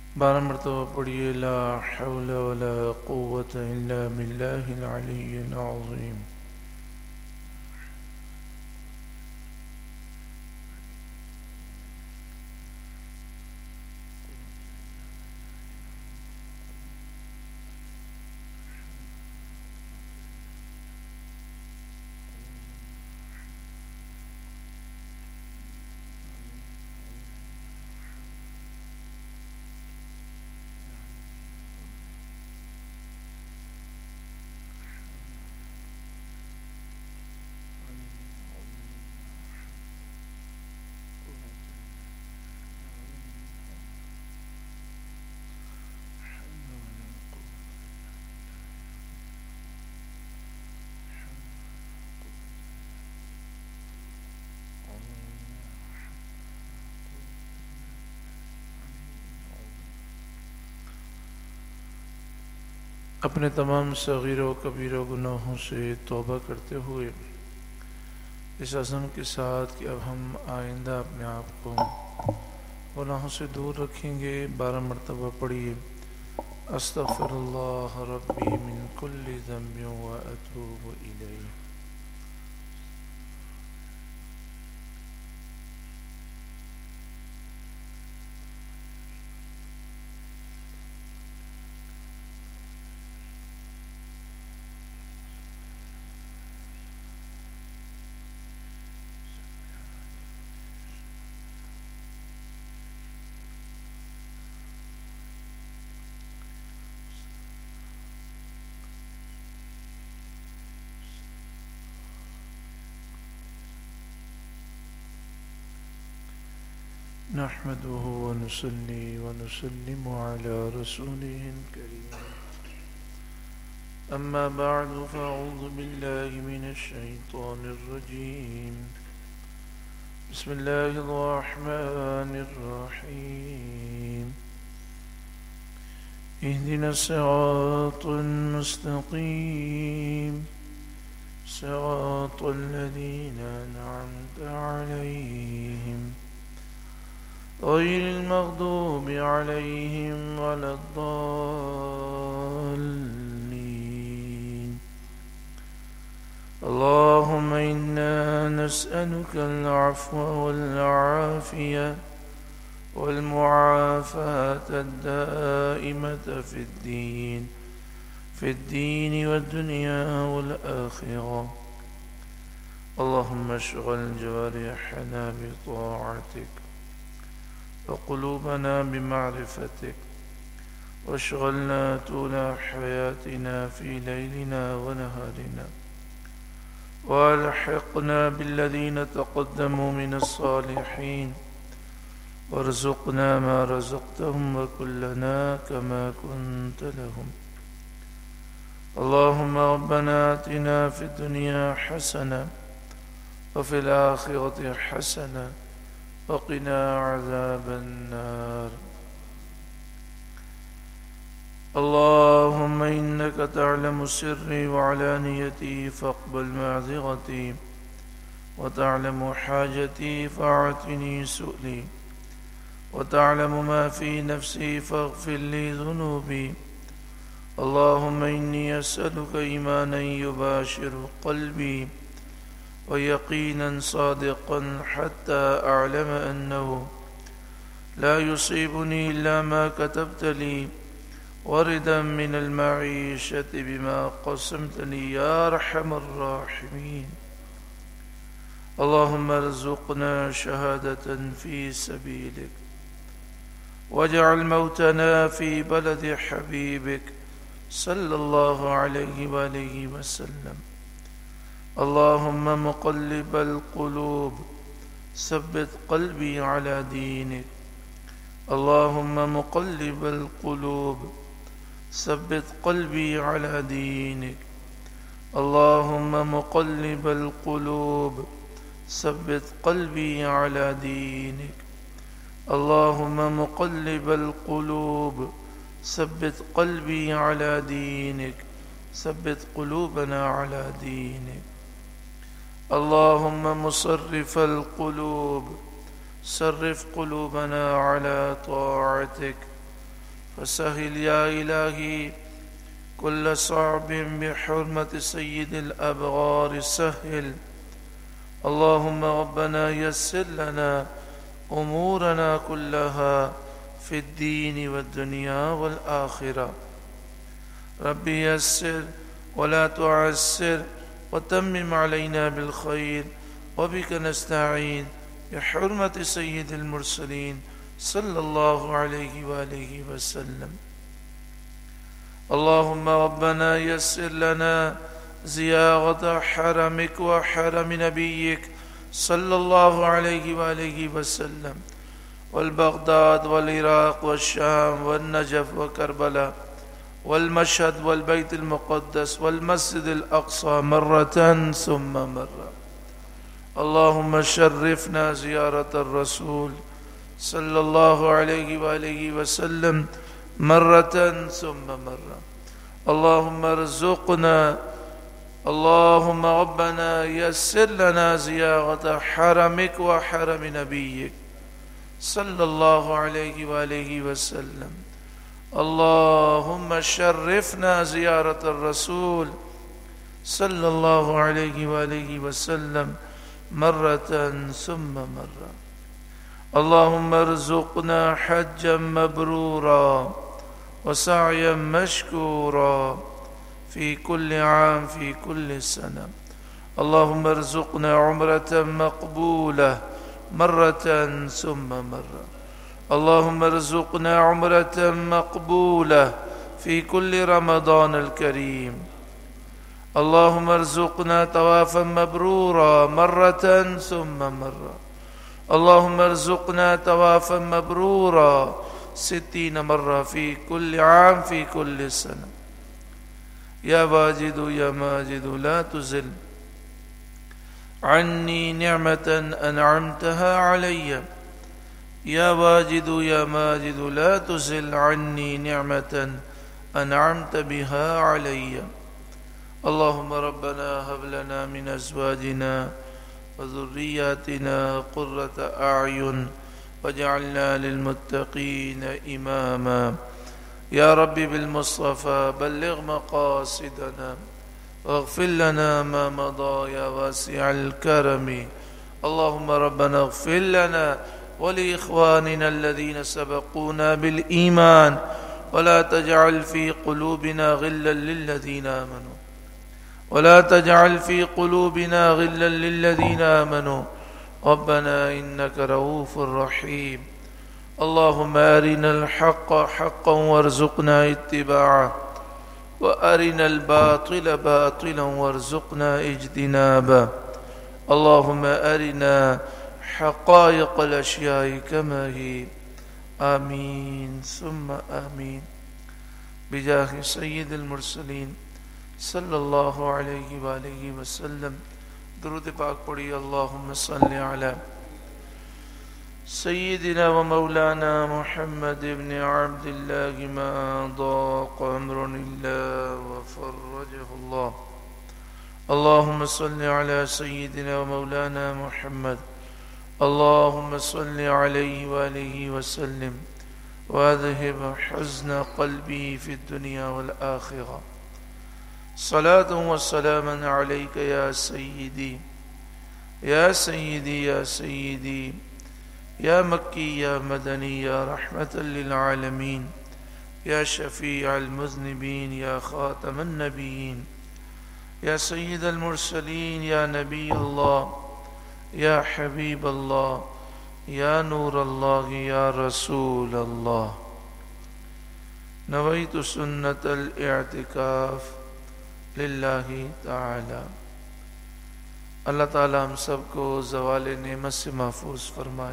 12 मरतबा पढ़िए ला हौला वला कुव्वता इल्ला बिल्लाहिल अलिय्यिल अज़ीम। अपने तमाम सगीरों कबीरों गुनाहों से तौबा करते हुए इस अज़म के साथ कि अब हम आइंदा अपने आप को गुनाहों से दूर रखेंगे, 12 मरतबा पढ़िए अस्तग़फिरुल्लाह रब्बी मिन कुल्लि ज़ंबिन व अतूबु इलैह। नहमदुहु व नुसल्ली व नुसल्लिमु अला रसूलिहिल करीम। अम्मा बअदु फ़अऊज़ु बिल्लाहि मिनश शैतानिर रजीम। बिस्मिल्लाहिर रहमानिर रहीम। इहदिनस सिरातल मुस्तक़ीम सिरातल लज़ीना अनअमता अलैहिम गैरिल मग़दूबि अलैहिम वलद्दाल्लीन। अल्लाहुम्मा इन्ना नस्अलुकल अफ़्व वल आफ़िया वल मुआफ़ाता अद-दाइमता फ़िद्दीन वद्दुनिया वल आख़िरह। अल्लाहुम्मा अशग़िल जवारिहना बिताअतिक وقلوبنا بمعرفتك واشغلنا طول حياتنا في ليلنا ونهارنا والحقنا بالذين تقدموا من الصالحين وارزقنا ما رزقتهم وكلنا كما كنت لهم. اللهم ربنا آتنا في الدنيا حسنة وفي الآخرة حسنة وقنا عذاب النار. اللهم إنك تعلم سري وعلانيتي فاقبل معذرتي وتعلم حاجتي فاعطني سؤلي وتعلم ما في نفسي فاغفر لي ذنوبي. اللهم إني أسألك إيمانا يباشر قلبي ويقينا صادقا حتى أعلم أنه لا يصيبني إلا ما كتبت لي وردا من المعيشة بما قسمت لي يا أرحم الراحمين. اللهم ارزقنا شهادة في سبيلك واجعل موتنا في بلد حبيبك صلى الله عليه وآله وسلم. اللهم مقلب القلوب ثبت قلبي على دينك. اللهم مقلب القلوب ثبت قلبي على دينك. اللهم مقلب القلوب ثبت قلبي على دينك. اللهم مقلب القلوب ثبت قلبي على دينك. ثبت قلوبنا على دينك. اللهم مصرف القلوب صرف قلوبنا على طاعتك فسهل يا إلهي كل صعب بحرمة سيد الأبرار سهل. اللهم ربنا يسر لنا أمورنا كلها في الدين والدنيا والآخرة. ربي يسر ولا تعسر وتمم علينا بالخير وبك نستعين بحرمة سيد المرسلين صلى الله عليه وآله وسلم. اللهم ربنا يسر لنا زيارة حرمك وحرم نبيك صلى الله عليه وآله وسلم، والبغداد والعراق والشام والنجف وكربلاء والمشهد والبيت المقدس والمسجد الأقصى مرة ثم مرة. اللهم شرفنا زيارة الرسول صلى الله عليه وآله وسلم مرة ثم مرة. اللهم ارزقنا، اللهم ربنا يسر لنا زيارة حرمك وحرم نبيك صلى الله عليه وآله وسلم. اللهم شرفنا زيارة الرسول صلى الله عليه وآله وسلم مرة ثم مرة. اللهم ارزقنا حجا مبرورا وسعيا مشكورا في كل عام في كل سنة. اللهم ارزقنا عمرة مقبولة مرة ثم مرة. اللهم ارزقنا عمرة مقبولة في كل رمضان الكريم. اللهم ارزقنا طوافا مبرورا مرة ثم مرة. اللهم ارزقنا طوافا مبرورا 60 مرة في كل عام في كل سنة. يا واجد يا ماجد لا تزل عني نعمة أنعمتها علي. يا واجد يا ماجد لا تزل عني نعمة أنعمت بها علي. اللهم ربنا هب لنا من أزواجنا وذرياتنا قرة أعين واجعلنا للمتقين إماما. يا ربي بالمصطفى بلغ مقاصدنا واغفر لنا ما مضى يا واسع الكرم. اللهم ربنا اغفر لنا ولإخواننا الذين سبقونا بالإيمان ولا تجعل في قلوبنا غلا للذين آمنوا ولا تجعل في قلوبنا غلا للذين آمنوا ربنا إنك رؤوف رحيم. اللهم أرنا الحق حقا وارزقنا اتباعه وأرنا الباطل باطلا وارزقنا اجتنابه. اللهم أرنا حقائق الأشياء كما هي. آمين ثم آمين. بجاه سيد المرسلين صلی اللہ علیہ وآلہ وسلم درود پاک پڑھی. اللہم صلی علی سیدنا و مولانا محمد ابن عبد اللہ ما ضاق امر اللہ وفرجہ اللہ. اللہم صلی علی سیدنا و مولانا محمد. اللہم صلی علیہ وآلہ وسلم واذہب حزن قلبی فی الدنیا والآخرہ. صلاة وسلاما عليك يا سيدي يا سيدي يا سيدي يا مكي يا مدني يا رحمة للعالمين يا شفيع المذنبين يا خاتم النبيين يا سيد المرسلين يا نبي الله يا حبيب الله يا نور الله يا رسول الله. نويت سنة الاعتكاف للہ تعالی. اللہ تعالی ہم سب کو زوال نعمت سے محفوظ فرمائے.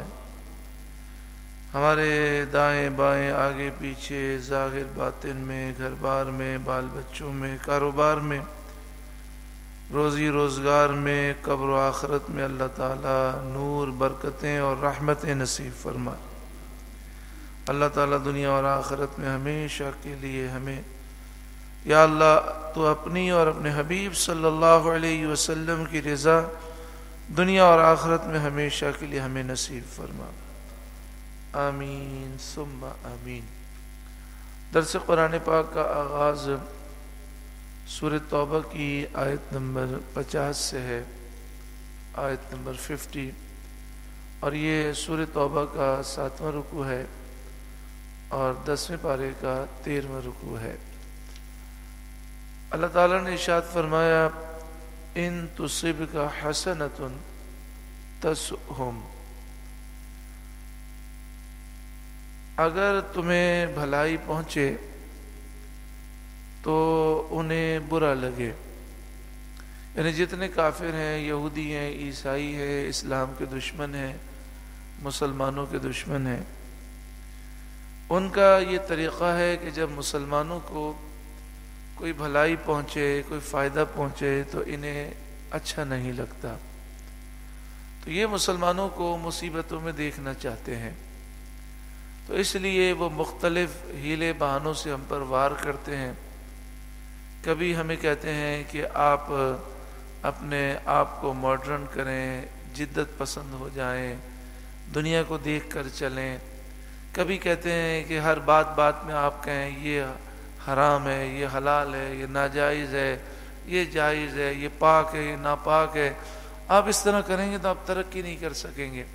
ہمارے دائیں بائیں آگے پیچھے ظاہر باطن میں گھر بار میں بال بچوں میں کاروبار میں روزی روزگار میں قبر و آخرت میں اللہ تعالی نور برکتیں اور رحمتیں نصیب فرمائے. اللہ تعالی دنیا اور آخرت میں ہمیشہ کے لیے ہمیں یا اللہ تو اپنی اور اپنے حبیب صلی اللہ علیہ وسلم کی رضا دنیا اور آخرت میں ہمیشہ کے لیے ہمیں نصیب فرما. آمین ثم آمین. درس قرآن پاک کا آغاز سورہ توبہ کی آیت نمبر 50 سے ہے، آیت نمبر 50، اور یہ سورہ توبہ کا 7واں رکوع ہے اور 10ویں پارے کا 13واں رکوع ہے۔ اللہ تعالیٰ نے ارشاد فرمایا ان تصبک حسنۃ تسؤہم، اگر تمہیں بھلائی پہنچے تو انہیں برا لگے، یعنی جتنے کافر ہیں، یہودی ہیں، عیسائی ہیں، اسلام کے دشمن ہیں، مسلمانوں کے دشمن ہیں، ان کا یہ طریقہ ہے کہ جب مسلمانوں کو کوئی بھلائی پہنچے، کوئی فائدہ پہنچے تو انہیں اچھا نہیں لگتا، تو یہ مسلمانوں کو مصیبتوں میں دیکھنا چاہتے ہیں، تو اس لیے وہ مختلف ہیلے بہانوں سے ہم پر وار کرتے ہیں۔ کبھی ہمیں کہتے ہیں کہ آپ اپنے آپ کو ماڈرن کریں، جدت پسند ہو جائیں، دنیا کو دیکھ کر چلیں۔ کبھی کہتے ہیں کہ ہر بات میں آپ کہیں یہ حرام ہے، یہ حلال ہے، یہ ناجائز ہے، یہ جائز ہے، یہ پاک ہے، یہ ناپاک ہے۔ آپ اس طرح کریں گے تو آپ ترقی نہیں کر سکیں گے۔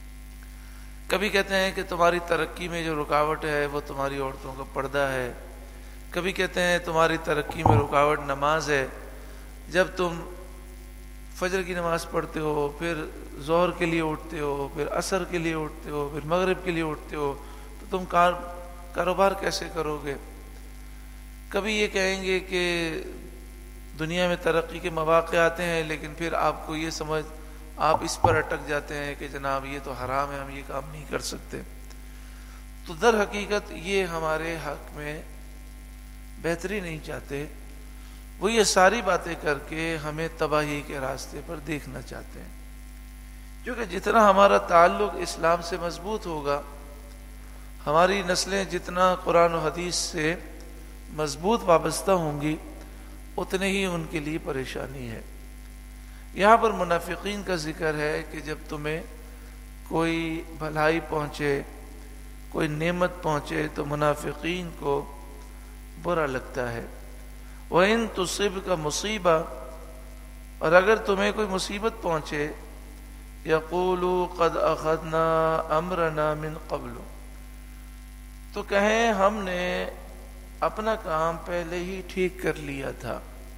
کبھی کہتے ہیں کہ تمہاری ترقی میں جو رکاوٹ ہے وہ تمہاری عورتوں کا پردہ ہے۔ کبھی کہتے ہیں تمہاری ترقی میں رکاوٹ نماز ہے، جب تم فجر کی نماز پڑھتے ہو، پھر ظہر کے لیے اٹھتے ہو، پھر عصر کے لیے اٹھتے ہو، پھر مغرب کے لیے اٹھتے ہو، تو تم کاروبار کیسے کرو گے؟ کبھی یہ کہیں گے کہ دنیا میں ترقی کے مواقع آتے ہیں، لیکن پھر آپ کو یہ سمجھ آپ اس پر اٹک جاتے ہیں کہ جناب یہ تو حرام ہے، ہم یہ کام نہیں کر سکتے۔ تو در حقیقت یہ ہمارے حق میں بہتری نہیں چاہتے، وہ یہ ساری باتیں کر کے ہمیں تباہی کے راستے پر دیکھنا چاہتے ہیں، کیونکہ جتنا ہمارا تعلق اسلام سے مضبوط ہوگا، ہماری نسلیں جتنا قرآن و حدیث سے مضبوط وابستہ ہوں گی، اتنے ہی ان کے لیے پریشانی ہے۔ یہاں پر منافقین کا ذکر ہے کہ جب تمہیں کوئی بھلائی پہنچے، کوئی نعمت پہنچے تو منافقین کو برا لگتا ہے۔ وَإِن تُصِبْكَ مُصِيبَةٌ، اور اگر تمہیں کوئی مصیبت پہنچے، يَقُولُوا قَدْ أَخَذْنَا أَمْرَنَا مِنْ قَبْلُ، تو کہیں ہم نے اپنا کام پہلے ہی ٹھیک کر لیا تھا۔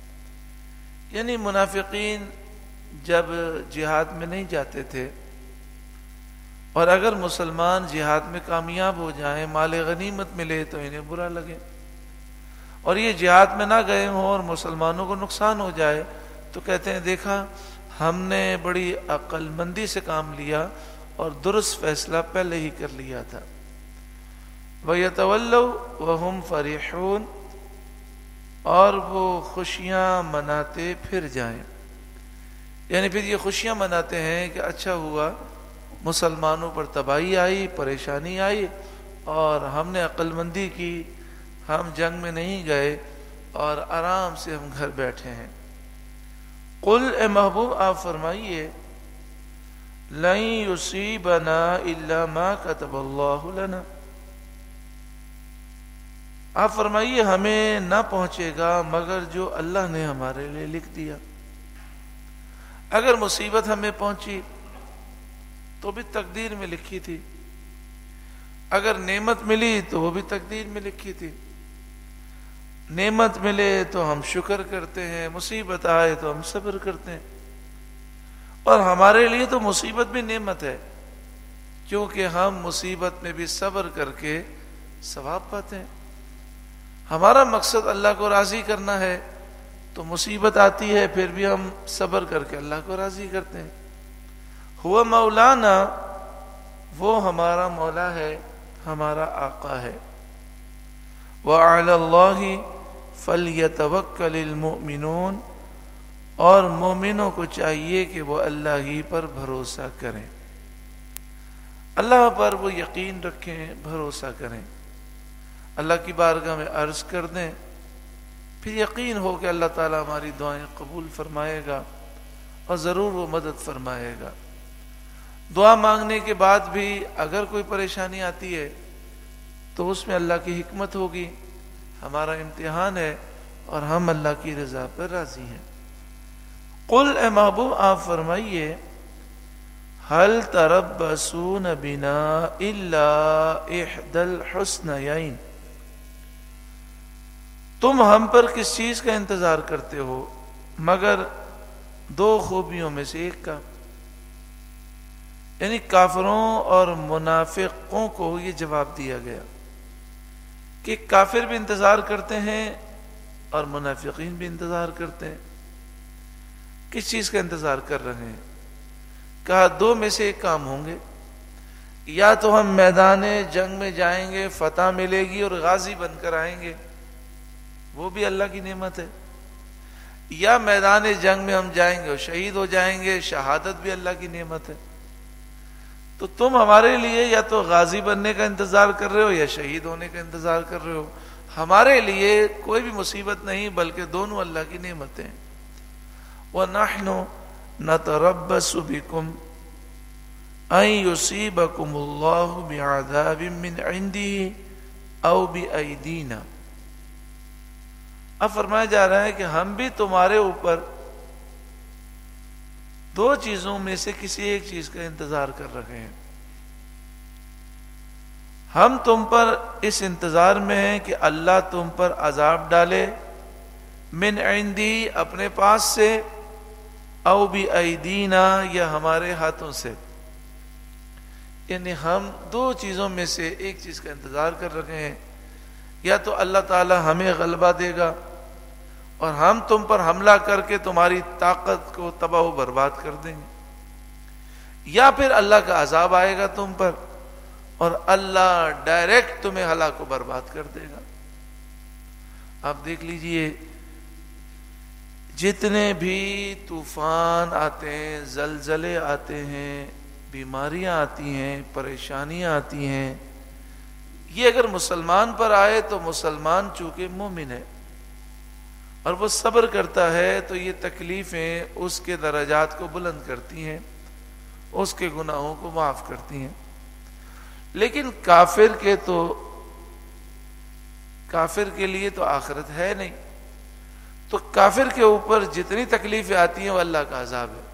یعنی منافقین جب جہاد میں نہیں جاتے تھے، اور اگر مسلمان جہاد میں کامیاب ہو جائیں، مال غنیمت ملے تو انہیں برا لگے، اور یہ جہاد میں نہ گئے ہوں اور مسلمانوں کو نقصان ہو جائے تو کہتے ہیں دیکھا ہم نے بڑی عقل مندی سے کام لیا اور درست فیصلہ پہلے ہی کر لیا تھا۔ وَيَتَوَلَّوْا وَهُمْ فَرِحُونَ، اور وہ خوشیاں مناتے پھر جائیں، یعنی پھر یہ خوشیاں مناتے ہیں کہ اچھا ہوا مسلمانوں پر تباہی آئی، پریشانی آئی، اور ہم نے عقل مندی کی، ہم جنگ میں نہیں گئے اور آرام سے ہم گھر بیٹھے ہیں۔ قل، اے محبوب آپ فرمائیے، لن یصیبنا الا ما کتب اللہ لنا، آپ فرمائیے ہمیں نہ پہنچے گا مگر جو اللہ نے ہمارے لیے لکھ دیا۔ اگر مصیبت ہمیں پہنچی تو بھی تقدیر میں لکھی تھی، اگر نعمت ملی تو وہ بھی تقدیر میں لکھی تھی۔ نعمت ملے تو ہم شکر کرتے ہیں، مصیبت آئے تو ہم صبر کرتے ہیں، اور ہمارے لیے تو مصیبت بھی نعمت ہے، کیونکہ ہم مصیبت میں بھی صبر کر کے ثواب پاتے ہیں۔ ہمارا مقصد اللہ کو راضی کرنا ہے، تو مصیبت آتی ہے پھر بھی ہم صبر کر کے اللہ کو راضی کرتے ہیں۔ ہوا مولانا، وہ ہمارا مولا ہے، ہمارا آقا ہے۔ وَعَلَى اللَّهِ فَلْيَتَوَكَّلِ الْمُؤْمِنُونَ، اور مومنوں کو چاہیے کہ وہ اللہ ہی پر بھروسہ کریں، اللہ پر وہ یقین رکھیں، بھروسہ کریں، اللہ کی بارگاہ میں عرض کر دیں، پھر یقین ہو کہ اللہ تعالیٰ ہماری دعائیں قبول فرمائے گا اور ضرور وہ مدد فرمائے گا۔ دعا مانگنے کے بعد بھی اگر کوئی پریشانی آتی ہے تو اس میں اللہ کی حکمت ہوگی، ہمارا امتحان ہے اور ہم اللہ کی رضا پر راضی ہیں۔ قل اے محبوب آپ فرمائیے هل تربصون بنا الا احدى الحسنيين، تم ہم پر کس چیز کا انتظار کرتے ہو مگر دو خوبیوں میں سے ایک کا۔ یعنی کافروں اور منافقوں کو یہ جواب دیا گیا کہ کافر بھی انتظار کرتے ہیں اور منافقین بھی انتظار کرتے ہیں۔ کس چیز کا انتظار کر رہے ہیں؟ کہا دو میں سے ایک کام ہوں گے، یا تو ہم میدان جنگ میں جائیں گے، فتح ملے گی اور غازی بن کر آئیں گے، وہ بھی اللہ کی نعمت ہے، یا میدان جنگ میں ہم جائیں گے اور شہید ہو جائیں گے، شہادت بھی اللہ کی نعمت ہے۔ تو تم ہمارے لیے یا تو غازی بننے کا انتظار کر رہے ہو یا شہید ہونے کا انتظار کر رہے ہو، ہمارے لیے کوئی بھی مصیبت نہیں بلکہ دونوں اللہ کی نعمتیں۔ وَنَحْنُ نَتَرَبَّصُ بِكُمْ أَن يُصِيبَكُمُ اللَّهُ بِعَذَابٍ مِّنْ عِنْدِهِ أَوْ بِأَيْدِينَا۔ اب فرمایا جا رہا ہے کہ ہم بھی تمہارے اوپر دو چیزوں میں سے کسی ایک چیز کا انتظار کر رہے ہیں۔ ہم تم پر اس انتظار میں ہیں کہ اللہ تم پر عذاب ڈالے، من عندی اپنے پاس سے، او بأیدینا یا ہمارے ہاتھوں سے۔ یعنی ہم دو چیزوں میں سے ایک چیز کا انتظار کر رہے ہیں، یا تو اللہ تعالی ہمیں غلبہ دے گا اور ہم تم پر حملہ کر کے تمہاری طاقت کو تباہ و برباد کر دیں گے، یا پھر اللہ کا عذاب آئے گا تم پر اور اللہ ڈائریکٹ تمہیں ہلاک و برباد کر دے گا۔ آپ دیکھ لیجئے جتنے بھی طوفان آتے ہیں، زلزلے آتے ہیں، بیماریاں آتی ہیں، پریشانیاں آتی ہیں، یہ اگر مسلمان پر آئے تو مسلمان چونکہ مومن ہے اور وہ صبر کرتا ہے تو یہ تکلیفیں اس کے درجات کو بلند کرتی ہیں، اس کے گناہوں کو معاف کرتی ہیں۔ لیکن کافر کے لیے تو آخرت ہے نہیں، تو کافر کے اوپر جتنی تکلیفیں آتی ہیں وہ اللہ کا عذاب ہے۔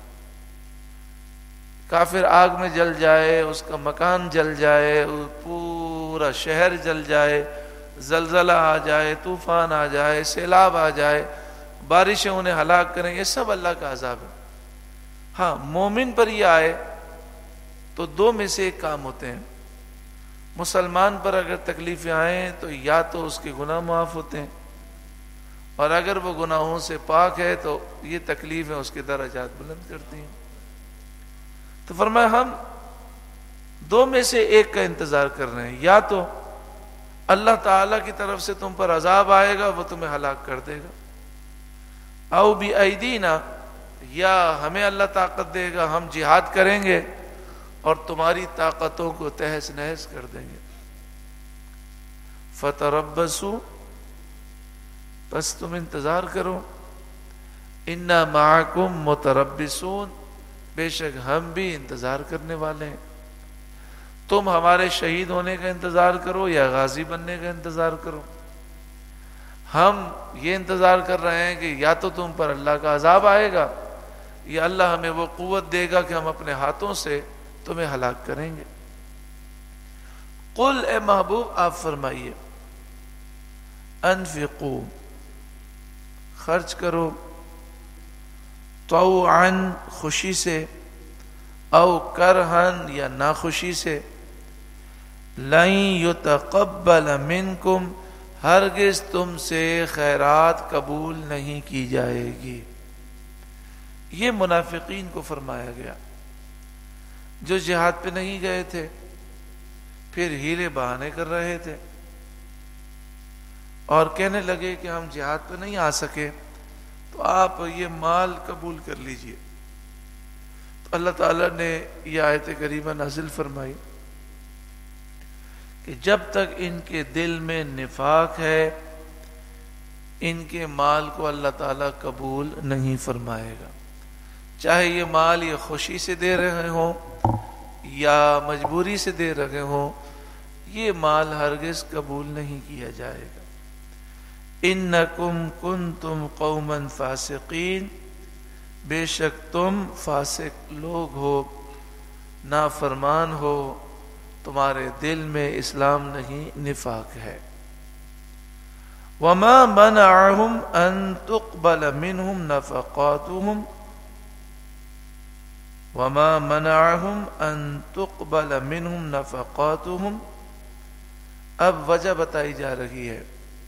کافر آگ میں جل جائے، اس کا مکان جل جائے، پورا شہر جل جائے، زلزلہ آ جائے، طوفان آ جائے، سیلاب آ جائے، بارشیں انہیں ہلاک کریں، یہ سب اللہ کا عذاب ہے۔ ہاں مومن پر یہ آئے تو دو میں سے ایک کام ہوتے ہیں۔ مسلمان پر اگر تکلیفیں آئیں تو یا تو اس کے گناہ معاف ہوتے ہیں، اور اگر وہ گناہوں سے پاک ہے تو یہ تکلیفیں اس کے درجات بلند کرتی ہیں۔ تو فرمایا ہم دو میں سے ایک کا انتظار کر رہے ہیں، یا تو اللہ تعالیٰ کی طرف سے تم پر عذاب آئے گا، وہ تمہیں ہلاک کر دے گا، او بأیدینا یا ہمیں اللہ طاقت دے گا، ہم جہاد کریں گے اور تمہاری طاقتوں کو تہس نہس کر دیں گے۔ فتربصوا بس تم انتظار کرو، انا معکم متربصون بے شک ہم بھی انتظار کرنے والے ہیں۔ تم ہمارے شہید ہونے کا انتظار کرو یا غازی بننے کا انتظار کرو، ہم یہ انتظار کر رہے ہیں کہ یا تو تم پر اللہ کا عذاب آئے گا یا اللہ ہمیں وہ قوت دے گا کہ ہم اپنے ہاتھوں سے تمہیں ہلاک کریں گے۔ قل اے محبوب آپ فرمائیے انفقوا خرچ کرو، طوعاً خوشی سے، او کرہن یا ناخوشی سے، لن یتقبل منکم ہرگز تم سے خیرات قبول نہیں کی جائے گی۔ یہ منافقین کو فرمایا گیا جو جہاد پہ نہیں گئے تھے، پھر ہیلے بہانے کر رہے تھے اور کہنے لگے کہ ہم جہاد پہ نہیں آ سکے تو آپ یہ مال قبول کر لیجئے۔ تو اللہ تعالیٰ نے یہ آیت کریمہ نازل فرمائی کہ جب تک ان کے دل میں نفاق ہے ان کے مال کو اللہ تعالیٰ قبول نہیں فرمائے گا، چاہے یہ مال یہ خوشی سے دے رہے ہوں یا مجبوری سے دے رہے ہوں، یہ مال ہرگز قبول نہیں کیا جائے گا۔ انکم کنتم قوما فاسقین، بے شک تم فاسق لوگ ہو، نافرمان ہو، تمہارے دل میں اسلام نہیں نفاق ہے۔ وما منعهم ان تقبل منهم نفقاتهم وما منعهم ان تقبل منهم نفقاتهم، اب وجہ بتائی جا رہی ہے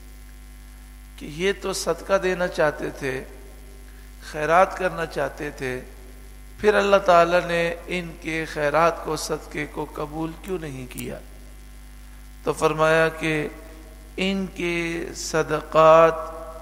کہ یہ تو صدقہ دینا چاہتے تھے، خیرات کرنا چاہتے تھے، پھر اللہ تعالیٰ نے ان کے خیرات کو، صدقے کو قبول کیوں نہیں کیا؟ تو فرمایا کہ ان کے صدقات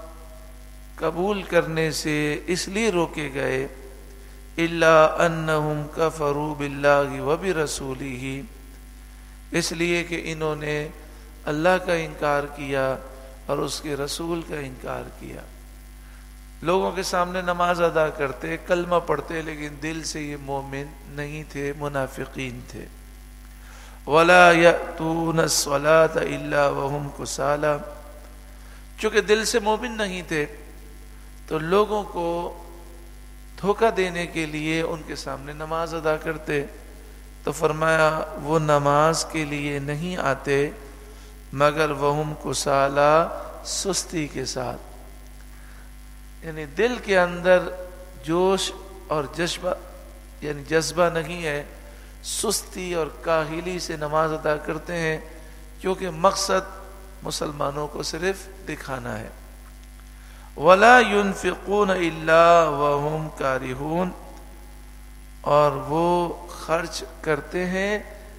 قبول کرنے سے اس لیے روکے گئے، الا انہم کفروا باللہ وبرسولہ، اس لیے کہ انہوں نے اللہ کا انکار کیا اور اس کے رسول کا انکار کیا۔ لوگوں کے سامنے نماز ادا کرتے، کلمہ پڑھتے، لیکن دل سے یہ مومن نہیں تھے، منافقین تھے۔ وَلَا يَأْتُونَ الصَّلَاةَ إِلَّا وَهُمْ كُسَالَىٰ، چونکہ دل سے مومن نہیں تھے تو لوگوں کو دھوکہ دینے کے لیے ان کے سامنے نماز ادا کرتے، تو فرمایا وہ نماز کے لیے نہیں آتے مگر وَهُمْ كُسَالَىٰ، سستی کے ساتھ، یعنی دل کے اندر جوش اور جذبہ نہیں ہے، سستی اور کاہلی سے نماز ادا کرتے ہیں، کیونکہ مقصد مسلمانوں کو صرف دکھانا ہے۔ وَلَا يُنْفِقُونَ إِلَّا وَهُمْ كَارِهُونَ، اور وہ خرچ کرتے ہیں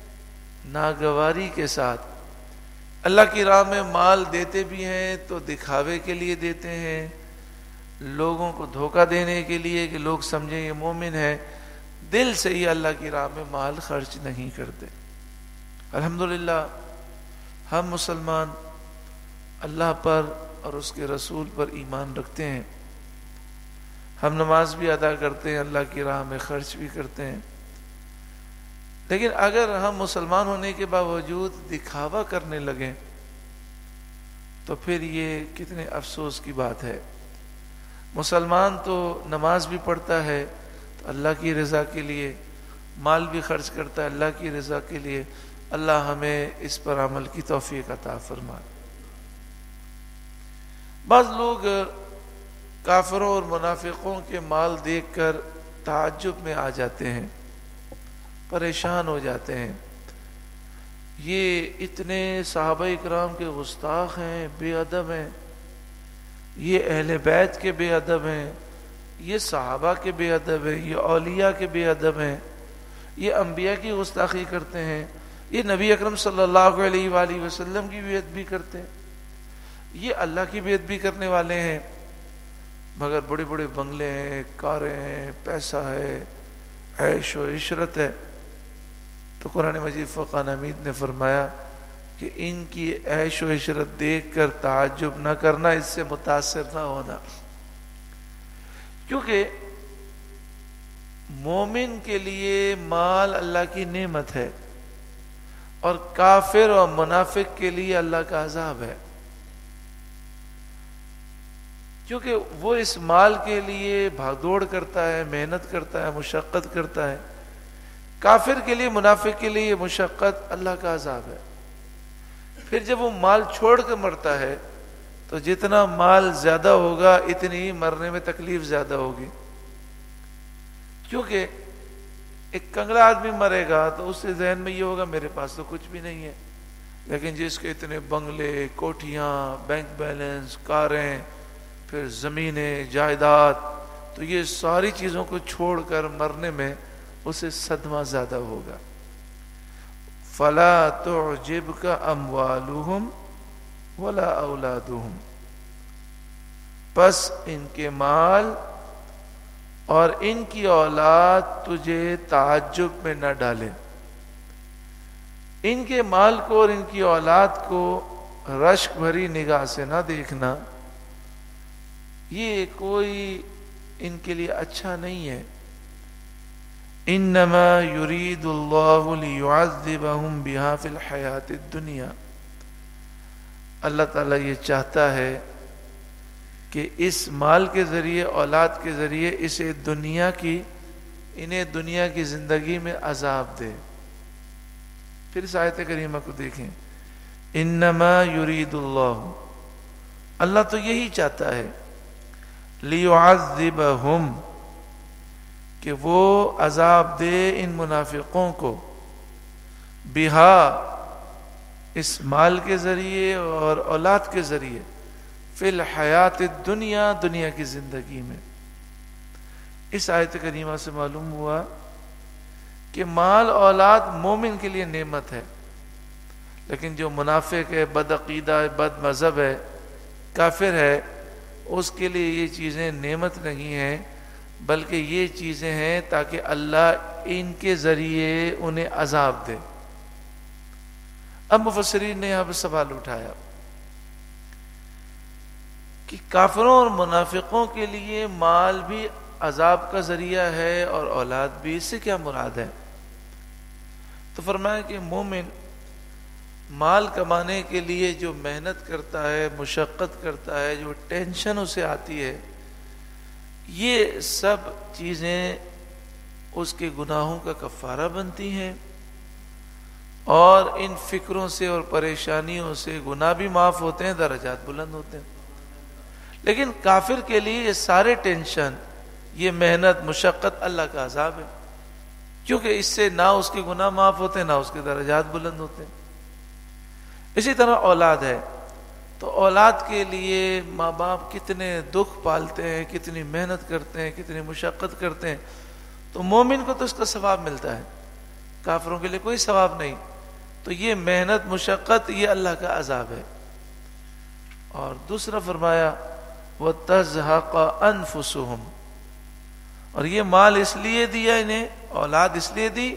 ناگواری کے ساتھ۔ اللہ کی راہ میں مال دیتے بھی ہیں تو دکھاوے کے لیے دیتے ہیں، لوگوں کو دھوکہ دینے کے لیے کہ لوگ سمجھیں یہ مومن ہے، دل سے ہی اللہ کی راہ میں مال خرچ نہیں کرتے۔ الحمدللہ ہم مسلمان اللہ پر اور اس کے رسول پر ایمان رکھتے ہیں، ہم نماز بھی ادا کرتے ہیں، اللہ کی راہ میں خرچ بھی کرتے ہیں، لیکن اگر ہم مسلمان ہونے کے باوجود دکھاوا کرنے لگیں تو پھر یہ کتنے افسوس کی بات ہے۔ مسلمان تو نماز بھی پڑھتا ہے تو اللہ کی رضا کے لیے، مال بھی خرچ کرتا ہے اللہ کی رضا کے لیے۔ اللہ ہمیں اس پر عمل کی توفیق عطا فرمائے۔ بعض لوگ کافروں اور منافقوں کے مال دیکھ کر تعجب میں آ جاتے ہیں، پریشان ہو جاتے ہیں، یہ اتنے صحابہ اکرام کے گستاخ ہیں، بے ادب ہیں، یہ اہل بیت کے بے ادب ہیں، یہ صحابہ کے بے ادب ہیں، یہ اولیاء کے بے ادب ہیں، یہ انبیاء کی گستاخی کرتے ہیں، یہ نبی اکرم صلی اللہ علیہ وآلہ وسلم کی بے ادبی کرتے ہیں، یہ اللہ کی بے ادبی کرنے والے ہیں، مگر بڑے بڑے بنگلے ہیں، کاریں ہیں، پیسہ ہے، عیش و عشرت ہے۔ تو قرآن مجید فرقان حمید نے فرمایا کہ ان کی عیش و عشرت دیکھ کر تعجب نہ کرنا، اس سے متاثر نہ ہونا، کیونکہ مومن کے لیے مال اللہ کی نعمت ہے اور کافر اور منافق کے لیے اللہ کا عذاب ہے، کیونکہ وہ اس مال کے لیے بھاگ دوڑ کرتا ہے، محنت کرتا ہے، مشقت کرتا ہے۔ کافر کے لیے، منافق کے لیے مشقت اللہ کا عذاب ہے۔ پھر جب وہ مال چھوڑ کر مرتا ہے تو جتنا مال زیادہ ہوگا اتنی ہی مرنے میں تکلیف زیادہ ہوگی، کیونکہ ایک کنگلا آدمی مرے گا تو اس کے ذہن میں یہ ہوگا میرے پاس تو کچھ بھی نہیں ہے، لیکن جس کے اتنے بنگلے، کوٹھیاں، بینک بیلنس، کاریں، پھر زمینیں، جائیداد، تو یہ ساری چیزوں کو چھوڑ کر مرنے میں اسے صدمہ زیادہ ہوگا۔ فَلَا تُعْجِبْكَ أَمْوَالُهُمْ وَلَا أَوْلَادُهُمْ، پس ان کے مال اور ان کی اولاد تجھے تعجب میں نہ ڈالے۔ ان کے مال کو اور ان کی اولاد کو رشک بھری نگاہ سے نہ دیکھنا، یہ کوئی ان کے لیے اچھا نہیں ہے۔ انما یرید اللہ لیعذبہم بہا فی الحیات الدنیا، اللہ تعالیٰ یہ چاہتا ہے کہ اس مال کے ذریعے، اولاد کے ذریعے انہیں دنیا کی زندگی میں عذاب دے۔ پھر اس آیت کریمہ کو دیکھیں، انما یرید اللہ تو یہی چاہتا ہے، لیعذبہم، کہ وہ عذاب دے ان منافقوں کو، بہا، اس مال کے ذریعے اور اولاد کے ذریعے، فی الحیات الدنیا، دنیا کی زندگی میں۔ اس آیت کریمہ سے معلوم ہوا کہ مال اولاد مومن کے لیے نعمت ہے، لیکن جو منافق ہے، بد عقیدہ ہے، بد مذہب ہے، کافر ہے، اس کے لیے یہ چیزیں نعمت نہیں ہیں، بلکہ یہ چیزیں ہیں تاکہ اللہ ان کے ذریعے انہیں عذاب دے۔ اب مفسرین نے یہاں پہ سوال اٹھایا کہ کافروں اور منافقوں کے لیے مال بھی عذاب کا ذریعہ ہے اور اولاد بھی، اس سے کیا مراد ہے؟ تو فرمایا کہ مومن مال کمانے کے لیے جو محنت کرتا ہے، مشقت کرتا ہے، جو ٹینشن اسے آتی ہے، یہ سب چیزیں اس کے گناہوں کا کفارہ بنتی ہیں، اور ان فکروں سے اور پریشانیوں سے گناہ بھی معاف ہوتے ہیں، درجات بلند ہوتے ہیں۔ لیکن کافر کے لیے یہ سارے ٹینشن، یہ محنت، مشقت اللہ کا عذاب ہے، کیونکہ اس سے نہ اس کے گناہ معاف ہوتے ہیں، نہ اس کے درجات بلند ہوتے ہیں۔ اسی طرح اولاد ہے، تو اولاد کے لیے ماں باپ کتنے دکھ پالتے ہیں، کتنی محنت کرتے ہیں، کتنی مشقت کرتے ہیں، تو مومن کو تو اس کا ثواب ملتا ہے، کافروں کے لیے کوئی ثواب نہیں۔ تو یہ محنت، مشقت، یہ اللہ کا عذاب ہے۔ اور دوسرا فرمایا وَتَزْهَقَ أَنفُسُهُمْ، اور یہ مال اس لیے دیا انہیں، اولاد اس لیے دی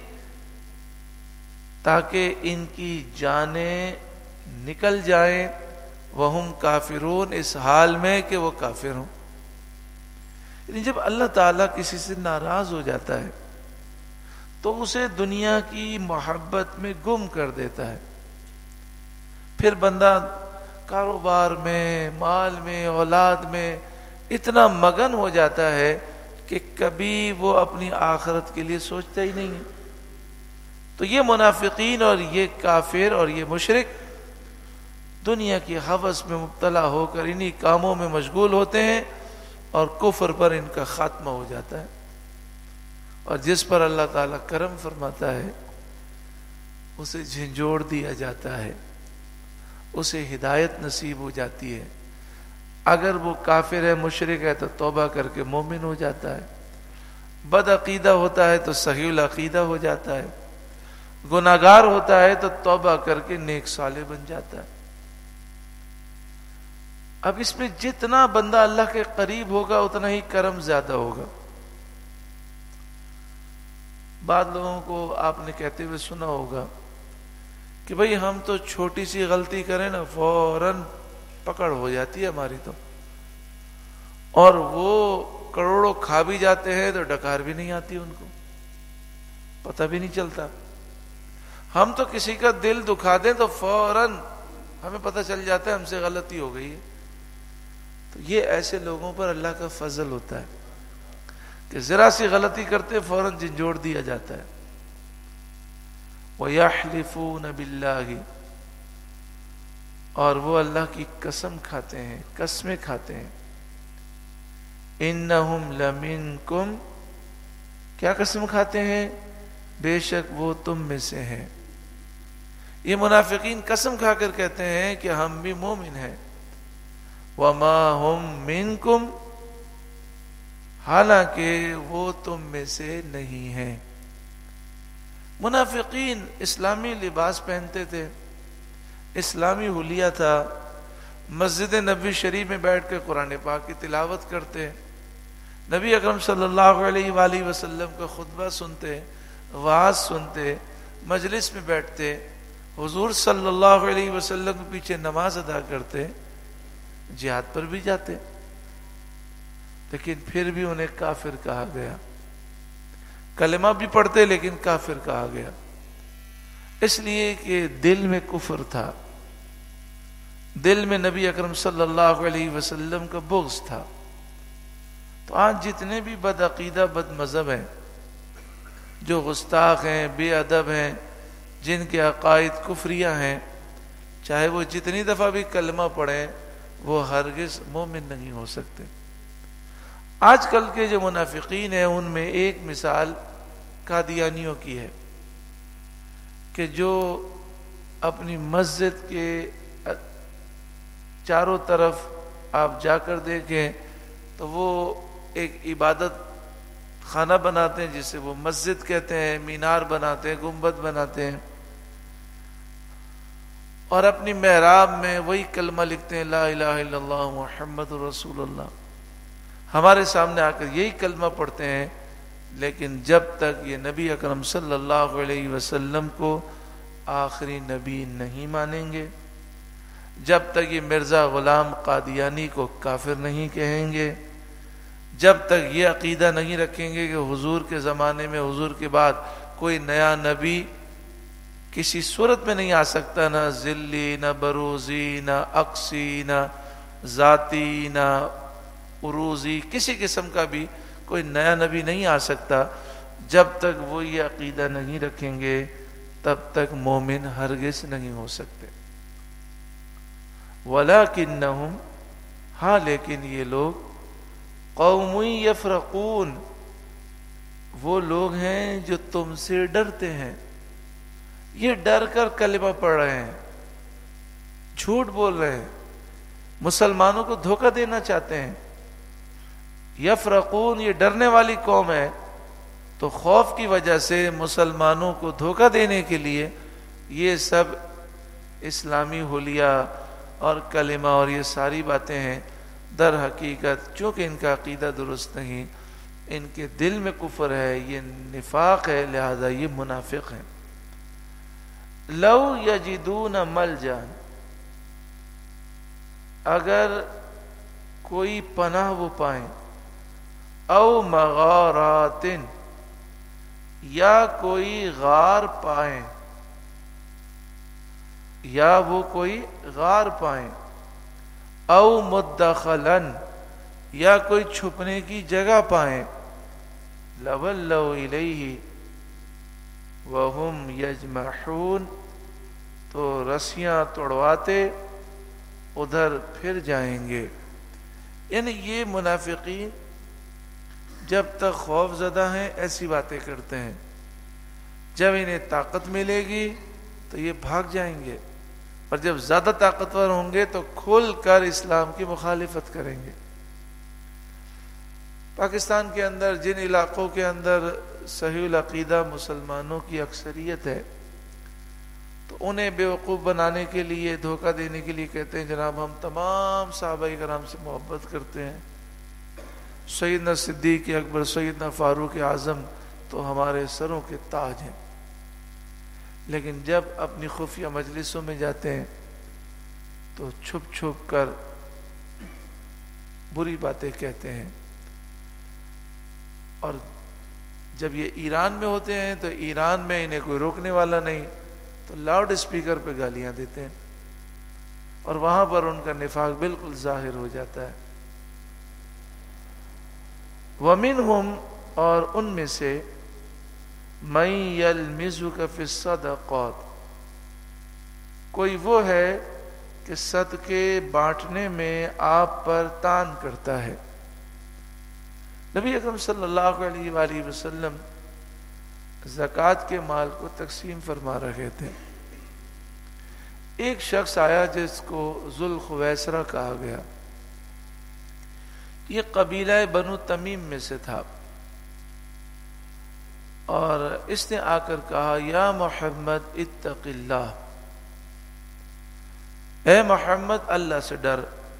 تاکہ ان کی جانیں نکل جائیں، وَهُمْ کافرون، اس حال میں کہ وہ کافر ہوں۔ یعنی جب اللہ تعالیٰ کسی سے ناراض ہو جاتا ہے تو اسے دنیا کی محبت میں گم کر دیتا ہے، پھر بندہ کاروبار میں، مال میں، اولاد میں اتنا مگن ہو جاتا ہے کہ کبھی وہ اپنی آخرت کے لیے سوچتا ہی نہیں ہے۔ تو یہ منافقین اور یہ کافر اور یہ مشرک دنیا کی ہوس میں مبتلا ہو کر انہی کاموں میں مشغول ہوتے ہیں، اور کفر پر ان کا خاتمہ ہو جاتا ہے۔ اور جس پر اللہ تعالیٰ کرم فرماتا ہے اسے جھنجھوڑ دیا جاتا ہے، اسے ہدایت نصیب ہو جاتی ہے۔ اگر وہ کافر ہے، مشرک ہے، تو توبہ کر کے مومن ہو جاتا ہے، بد عقیدہ ہوتا ہے تو صحیح العقیدہ ہو جاتا ہے، گناہگار ہوتا ہے تو توبہ کر کے نیک صالح بن جاتا ہے۔ اب اس میں جتنا بندہ اللہ کے قریب ہوگا اتنا ہی کرم زیادہ ہوگا۔ بعض لوگوں کو آپ نے کہتے ہوئے سنا ہوگا کہ بھئی ہم تو چھوٹی سی غلطی کریں نا فوراً پکڑ ہو جاتی ہے ہماری تو، اور وہ کروڑوں کھا بھی جاتے ہیں تو ڈکار بھی نہیں آتی ان کو، پتہ بھی نہیں چلتا۔ ہم تو کسی کا دل دکھا دیں تو فوراً ہمیں پتہ چل جاتا ہے ہم سے غلطی ہو گئی ہے۔ تو یہ ایسے لوگوں پر اللہ کا فضل ہوتا ہے کہ ذرا سی غلطی کرتے فوراً جھنجھوڑ دیا جاتا ہے۔ وَيَحْلِفُونَ بِاللَّهِ، اور وہ اللہ کی قسم کھاتے ہیں، قسمیں کھاتے ہیں، إِنَّهُمْ لَمِنْكُمْ، کیا قسم کھاتے ہیں؟ بے شک وہ تم میں سے ہیں۔ یہ منافقین قسم کھا کر کہتے ہیں کہ ہم بھی مومن ہیں، وَمَا هُمْ مِنْكُمْ، حالانکہ وہ تم میں سے نہیں ہیں۔ منافقین اسلامی لباس پہنتے تھے، اسلامی حلیہ تھا، مسجد نبوی شریف میں بیٹھ کے قرآن پاک کی تلاوت کرتے، نبی اکرم صلی اللہ علیہ وآلہ وسلم کا خطبہ سنتے، وعظ سنتے، مجلس میں بیٹھتے، حضور صلی اللہ علیہ وسلم کے پیچھے نماز ادا کرتے، جہاد پر بھی جاتے، لیکن پھر بھی انہیں کافر کہا گیا۔ کلمہ بھی پڑھتے لیکن کافر کہا گیا، اس لیے کہ دل میں کفر تھا، دل میں نبی اکرم صلی اللہ علیہ وسلم کا بغض تھا. تو آج جتنے بھی بد عقیدہ بد مذہب ہیں، جو گستاخ ہیں، بے ادب ہیں، جن کے عقائد کفریہ ہیں، چاہے وہ جتنی دفعہ بھی کلمہ پڑھیں وہ ہرگز مومن نہیں ہو سکتے. آج کل کے جو منافقین ہیں ان میں ایک مثال قادیانیوں کی ہے کہ جو اپنی مسجد کے چاروں طرف آپ جا کر دیکھیں تو وہ ایک عبادت خانہ بناتے ہیں جسے وہ مسجد کہتے ہیں، مینار بناتے ہیں، گنبد بناتے ہیں، اور اپنی محراب میں وہی کلمہ لکھتے ہیں لا الہ الا اللہ محمد رسول اللہ. ہمارے سامنے آ کر یہی کلمہ پڑھتے ہیں، لیکن جب تک یہ نبی اکرم صلی اللہ علیہ وسلم کو آخری نبی نہیں مانیں گے، جب تک یہ مرزا غلام قادیانی کو کافر نہیں کہیں گے، جب تک یہ عقیدہ نہیں رکھیں گے کہ حضور کے زمانے میں، حضور کے بعد کوئی نیا نبی کسی صورت میں نہیں آ سکتا، نہ ذلی، نہ بروزی، نہ اقصی، نہ ذاتی، نہ عروضی، کسی قسم کا بھی کوئی نیا نبی نہیں آ سکتا، جب تک وہ یہ عقیدہ نہیں رکھیں گے تب تک مومن ہرگز نہیں ہو سکتے. وَلَكِنَّهُمْ، ہاں لیکن یہ لوگ قوم یفرقون، وہ لوگ ہیں جو تم سے ڈرتے ہیں. یہ ڈر کر کلمہ پڑھ رہے ہیں، جھوٹ بول رہے ہیں، مسلمانوں کو دھوکہ دینا چاہتے ہیں. یفرقون، یہ ڈرنے والی قوم ہے، تو خوف کی وجہ سے مسلمانوں کو دھوکہ دینے کے لیے یہ سب اسلامی حلیہ اور کلمہ اور یہ ساری باتیں ہیں. در حقیقت چونکہ ان کا عقیدہ درست نہیں، ان کے دل میں کفر ہے، یہ نفاق ہے، لہذا یہ منافق ہیں. لو یجدون ملجا، اگر کوئی پناہ وہ پائیں، او مغارات، یا کوئی غار پائیں، یا وہ کوئی غار پائیں، او مدخلن، یا کوئی چھپنے کی جگہ پائیں، لولوا الیہ وہم یجمحون، تو رسیاں توڑواتے ادھر پھر جائیں گے. یعنی یہ منافقین جب تک خوف زدہ ہیں ایسی باتیں کرتے ہیں، جب انہیں طاقت ملے گی تو یہ بھاگ جائیں گے، اور جب زیادہ طاقتور ہوں گے تو کھل کر اسلام کی مخالفت کریں گے. پاکستان کے اندر جن علاقوں کے اندر صحیح العقیدہ مسلمانوں کی اکثریت ہے، تو انہیں بیوقوف بنانے کے لیے، دھوکہ دینے کے لیے کہتے ہیں جناب ہم تمام صحابہ کرام سے محبت کرتے ہیں، سیدنا صدیق اکبر، سیدنا فاروق اعظم تو ہمارے سروں کے تاج ہیں. لیکن جب اپنی خفیہ مجلسوں میں جاتے ہیں تو چھپ چھپ کر بری باتیں کہتے ہیں، اور جب یہ ایران میں ہوتے ہیں تو ایران میں انہیں کوئی روکنے والا نہیں، تو لاؤڈ اسپیکر پہ گالیاں دیتے ہیں، اور وہاں پر ان کا نفاق بالکل ظاہر ہو جاتا ہے. وَمِنْهُمْ، اور ان میں سے مَن يَلْمِزُكَ فِي الصَّدَقَاتِ، کوئی وہ ہے کہ صدقے بانٹنے میں آپ پر تان کرتا ہے. نبی اکرم صلی اللہ علیہ وآلہ وسلم زکوٰۃ کے مال کو تقسیم فرما رہے تھے. ایک شخص آیا جس کو ذوالخویسرہ کہا گیا، یہ قبیلہ بنو تمیم میں سے تھا، اور اس نے آ کر کہا یا محمد اتق اللہ، اے محمد اللہ سے ڈر،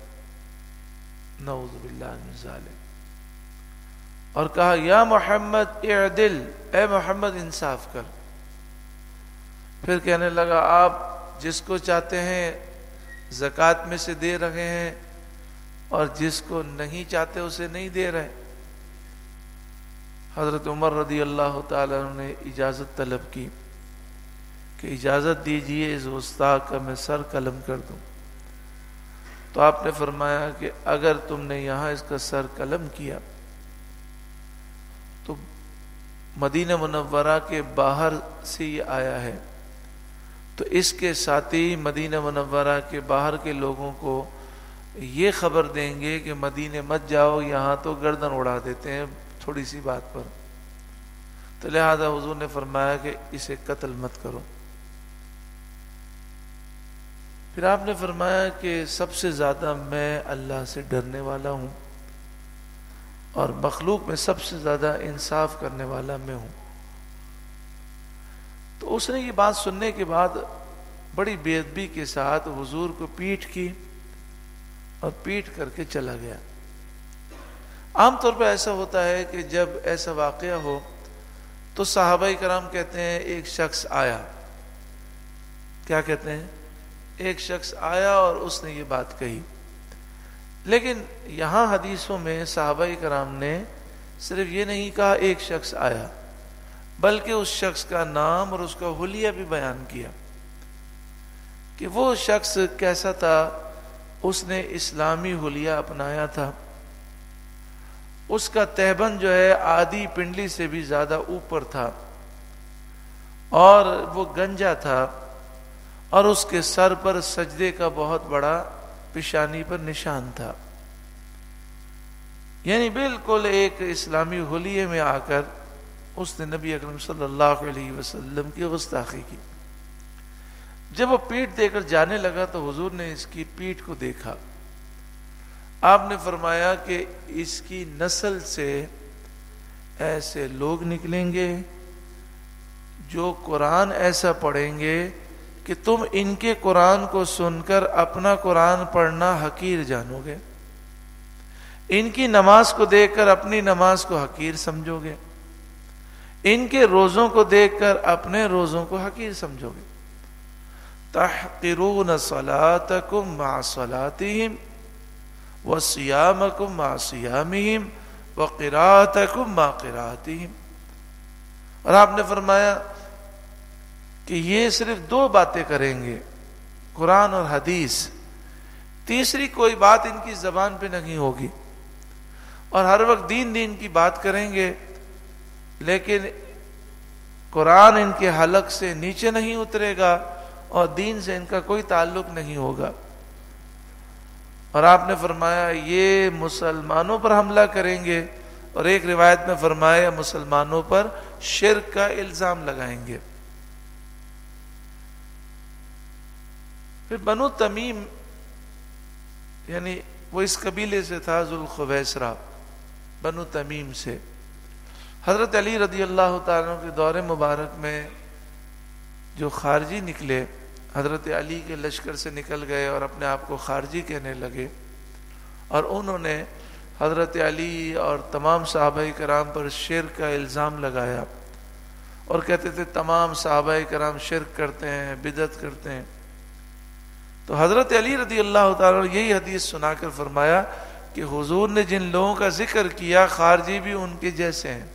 نعوذ باللہ من ذالک، اور کہا یا محمد اعدل، اے محمد انصاف کر. پھر کہنے لگا آپ جس کو چاہتے ہیں زکوٰۃ میں سے دے رہے ہیں اور جس کو نہیں چاہتے اسے نہیں دے رہے. حضرت عمر رضی اللہ تعالیٰ عنہ نے اجازت طلب کی کہ اجازت دیجئے اس گستاخ کا میں سر قلم کر دوں. تو آپ نے فرمایا کہ اگر تم نے یہاں اس کا سر قلم کیا تو مدینہ منورہ کے باہر سے یہ آیا ہے، تو اس کے ساتھی مدینہ منورہ کے باہر کے لوگوں کو یہ خبر دیں گے کہ مدینے مت جاؤ، یہاں تو گردن اڑا دیتے ہیں تھوڑی سی بات پر، تو لہذا حضور نے فرمایا کہ اسے قتل مت کرو۔ پھر آپ نے فرمایا کہ سب سے زیادہ میں اللہ سے ڈرنے والا ہوں اور مخلوق میں سب سے زیادہ انصاف کرنے والا میں ہوں۔ تو اس نے یہ بات سننے کے بعد بڑی بے ادبی کے ساتھ حضور کو پیٹ کی اور پیٹ کر کے چلا گیا۔ عام طور پہ ایسا ہوتا ہے کہ جب ایسا واقعہ ہو تو صحابہ کرام کہتے ہیں ایک شخص آیا، کیا کہتے ہیں؟ ایک شخص آیا اور اس نے یہ بات کہی، لیکن یہاں حدیثوں میں صحابہ کرام نے صرف یہ نہیں کہا ایک شخص آیا، بلکہ اس شخص کا نام اور اس کا حلیہ بھی بیان کیا کہ وہ شخص کیسا تھا۔ اس نے اسلامی حلیہ اپنایا تھا، اس کا تہبند جو ہے آدھی پنڈلی سے بھی زیادہ اوپر تھا اور وہ گنجا تھا، اور اس کے سر پر سجدے کا بہت بڑا پیشانی پر نشان تھا، یعنی بالکل ایک اسلامی حلیے میں آ کر اس نے نبی اکرم صلی اللہ علیہ وسلم کی گستاخی کی۔ جب وہ پیٹھ دے کر جانے لگا تو حضور نے اس کی پیٹھ کو دیکھا، آپ نے فرمایا کہ اس کی نسل سے ایسے لوگ نکلیں گے جو قرآن ایسا پڑھیں گے کہ تم ان کے قرآن کو سن کر اپنا قرآن پڑھنا حقیر جانو گے، ان کی نماز کو دیکھ کر اپنی نماز کو حقیر سمجھو گے، ان کے روزوں کو دیکھ کر اپنے روزوں کو حقیر سمجھو گے۔ تحقرون صلاتکم مع صلاتہم وصیامکم مع صیامہم وقراءتکم مع قراءتہم۔ اور آپ نے فرمایا کہ یہ صرف دو باتیں کریں گے، قرآن اور حدیث، تیسری کوئی بات ان کی زبان پہ نہیں ہوگی، اور ہر وقت دین کی بات کریں گے، لیکن قرآن ان کے حلق سے نیچے نہیں اترے گا اور دین سے ان کا کوئی تعلق نہیں ہوگا۔ اور آپ نے فرمایا یہ مسلمانوں پر حملہ کریں گے، اور ایک روایت میں فرمایا مسلمانوں پر شرک کا الزام لگائیں گے۔ پھر بنو تمیم، یعنی وہ اس قبیلے سے تھا، ذوالخویسرہ، بنو تمیم سے۔ حضرت علی رضی اللہ تعالیٰ کے دور مبارک میں جو خارجی نکلے، حضرت علی کے لشکر سے نکل گئے اور اپنے آپ کو خارجی کہنے لگے، اور انہوں نے حضرت علی اور تمام صحابہ کرام پر شرک کا الزام لگایا، اور کہتے تھے تمام صحابہ کرام شرک کرتے ہیں، بدعت کرتے ہیں۔ تو حضرت علی رضی اللہ تعالیٰ نے یہی حدیث سنا کر فرمایا کہ حضور نے جن لوگوں کا ذکر کیا خارجی بھی ان کے جیسے ہیں۔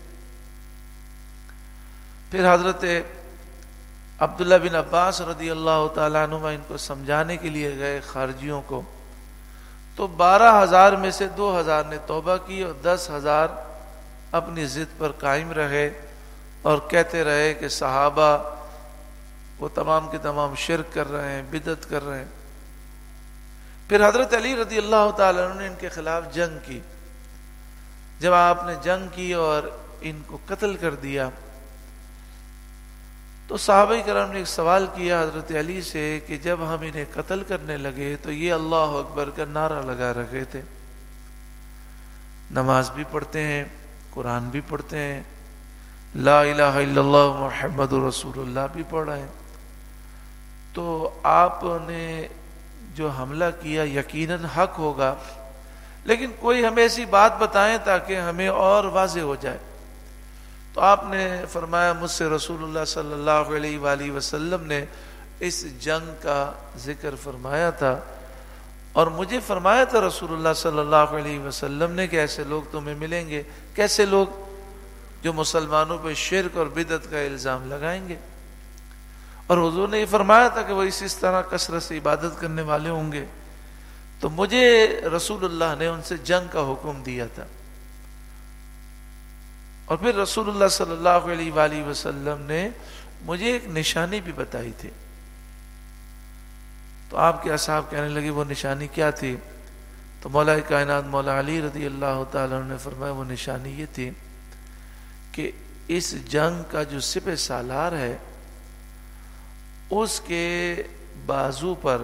پھر حضرت عبداللہ بن عباس رضی اللہ تعالیٰ عنہ ان کو سمجھانے کے لیے گئے خارجیوں کو، تو 12,000 میں سے 2,000 نے توبہ کی اور 10,000 اپنی ضد پر قائم رہے اور کہتے رہے کہ صحابہ وہ تمام کے تمام شرک کر رہے ہیں، بدعت کر رہے ہیں۔ پھر حضرت علی رضی اللہ تعالیٰ عنہ نے ان کے خلاف جنگ کی۔ جب آپ نے جنگ کی اور ان کو قتل کر دیا تو صحابہ کرام نے ایک سوال کیا حضرت علی سے کہ جب ہم انہیں قتل کرنے لگے تو یہ اللہ اکبر کا نعرہ لگا رکھے تھے، نماز بھی پڑھتے ہیں، قرآن بھی پڑھتے ہیں، لا الہ الا اللہ محمد رسول اللہ بھی پڑھا ہے، تو آپ نے جو حملہ کیا یقیناً حق ہوگا، لیکن کوئی ہمیں ایسی بات بتائیں تاکہ ہمیں اور واضح ہو جائے۔ تو آپ نے فرمایا مجھ سے رسول اللہ صلی اللہ علیہ وآلہ وسلم نے اس جنگ کا ذکر فرمایا تھا، اور مجھے فرمایا تھا رسول اللہ صلی اللہ علیہ وسلم نے کہ ایسے لوگ تمہیں ملیں گے۔ کیسے لوگ؟ جو مسلمانوں پہ شرک اور بدعت کا الزام لگائیں گے، اور حضور نے یہ فرمایا تھا کہ وہ اس طرح کثرت سے عبادت کرنے والے ہوں گے۔ تو مجھے رسول اللہ نے ان سے جنگ کا حکم دیا تھا، اور پھر رسول اللہ صلی اللہ علیہ وآلہ وسلم نے مجھے ایک نشانی بھی بتائی تھی۔ تو آپ کے اصحاب کہنے لگے وہ نشانی کیا تھی؟ تو مولا کائنات مولا علی رضی اللہ تعالیٰ عنہ نے فرمایا وہ نشانی یہ تھی کہ اس جنگ کا جو سپہ سالار ہے اس کے بازو پر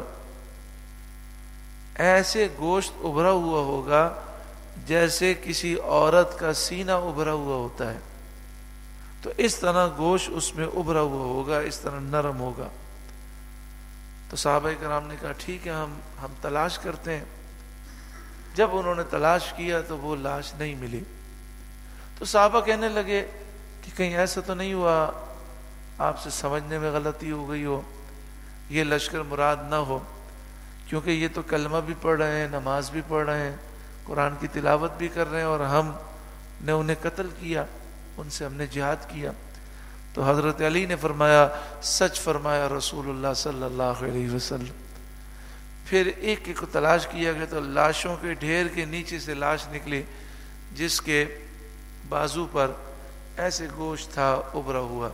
ایسے گوشت ابھرا ہوا ہوگا جیسے کسی عورت کا سینہ ابھرا ہوا ہوتا ہے، تو اس طرح گوشت اس میں ابھرا ہوا ہوگا، اس طرح نرم ہوگا۔ تو صحابہ کرام نے کہا ٹھیک ہے ہم تلاش کرتے ہیں۔ جب انہوں نے تلاش کیا تو وہ لاش نہیں ملی۔ تو صحابہ کہنے لگے کہ کہیں ایسا تو نہیں ہوا آپ سے سمجھنے میں غلطی ہو گئی ہو، یہ لشکر مراد نہ ہو، کیونکہ یہ تو کلمہ بھی پڑھ رہے ہیں، نماز بھی پڑھ رہے ہیں، قرآن کی تلاوت بھی کر رہے ہیں، اور ہم نے انہیں قتل کیا، ان سے ہم نے جہاد کیا۔ تو حضرت علی نے فرمایا سچ فرمایا رسول اللہ صلی اللہ علیہ وسلم۔ پھر ایک ایک کو تلاش کیا گیا تو لاشوں کے ڈھیر کے نیچے سے لاش نکلی جس کے بازو پر ایسے گوشت تھا ابھرا ہوا۔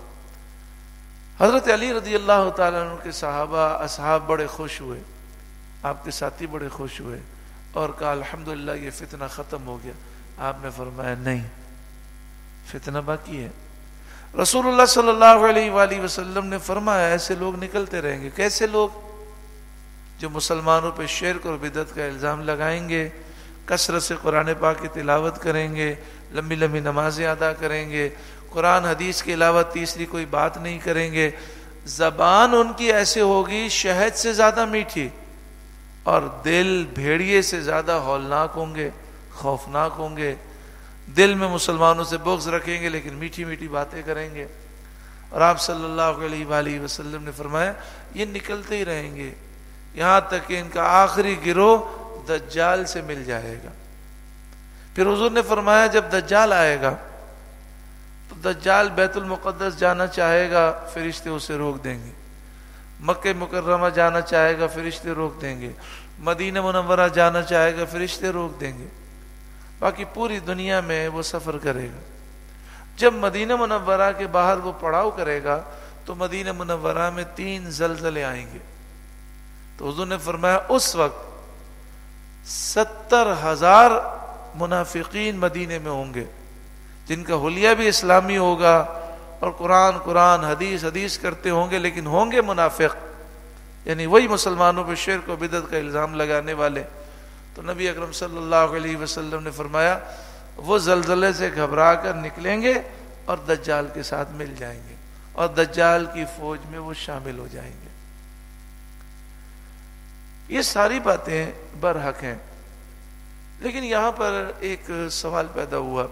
حضرت علی رضی اللہ تعالیٰ عنہ کے صحابہ اصحاب بڑے خوش ہوئے، آپ کے ساتھی بڑے خوش ہوئے اور کہا الحمدللہ یہ فتنہ ختم ہو گیا۔ آپ نے فرمایا نہیں، فتنہ باقی ہے۔ رسول اللہ صلی اللہ علیہ وآلہ وسلم نے فرمایا ایسے لوگ نکلتے رہیں گے۔ کیسے لوگ؟ جو مسلمانوں پہ شرک اور بدعت کا الزام لگائیں گے، کثرت سے قرآن پاک کی تلاوت کریں گے، لمبی لمبی نمازیں ادا کریں گے، قرآن حدیث کے علاوہ تیسری کوئی بات نہیں کریں گے، زبان ان کی ایسے ہوگی شہد سے زیادہ میٹھی، اور دل بھیڑیے سے زیادہ ہولناک ہوں گے، خوفناک ہوں گے، دل میں مسلمانوں سے بغض رکھیں گے لیکن میٹھی میٹھی باتیں کریں گے۔ اور آپ صلی اللہ علیہ وآلہ وسلم نے فرمایا یہ نکلتے ہی رہیں گے یہاں تک کہ ان کا آخری گروہ دجال سے مل جائے گا۔ پھر حضور نے فرمایا جب دجال آئے گا تو دجال بیت المقدس جانا چاہے گا، فرشتے اسے روک دیں گے، مکہ مکرمہ جانا چاہے گا، فرشتے روک دیں گے، مدینہ منورہ جانا چاہے گا، فرشتے روک دیں گے، باقی پوری دنیا میں وہ سفر کرے گا۔ جب مدینہ منورہ کے باہر وہ پڑاؤ کرے گا تو مدینہ منورہ میں 3 زلزلے آئیں گے۔ تو حضور نے فرمایا اس وقت 70,000 منافقین مدینے میں ہوں گے جن کا حلیہ بھی اسلامی ہوگا اور قرآن حدیث کرتے ہوں گے، لیکن ہوں گے منافق، یعنی وہی مسلمانوں پہ شرک و بدعت کا الزام لگانے والے۔ تو نبی اکرم صلی اللہ علیہ وسلم نے فرمایا وہ زلزلے سے گھبرا کر نکلیں گے اور دجال کے ساتھ مل جائیں گے اور دجال کی فوج میں وہ شامل ہو جائیں گے۔ یہ ساری باتیں برحق ہیں، لیکن یہاں پر ایک سوال پیدا ہوا،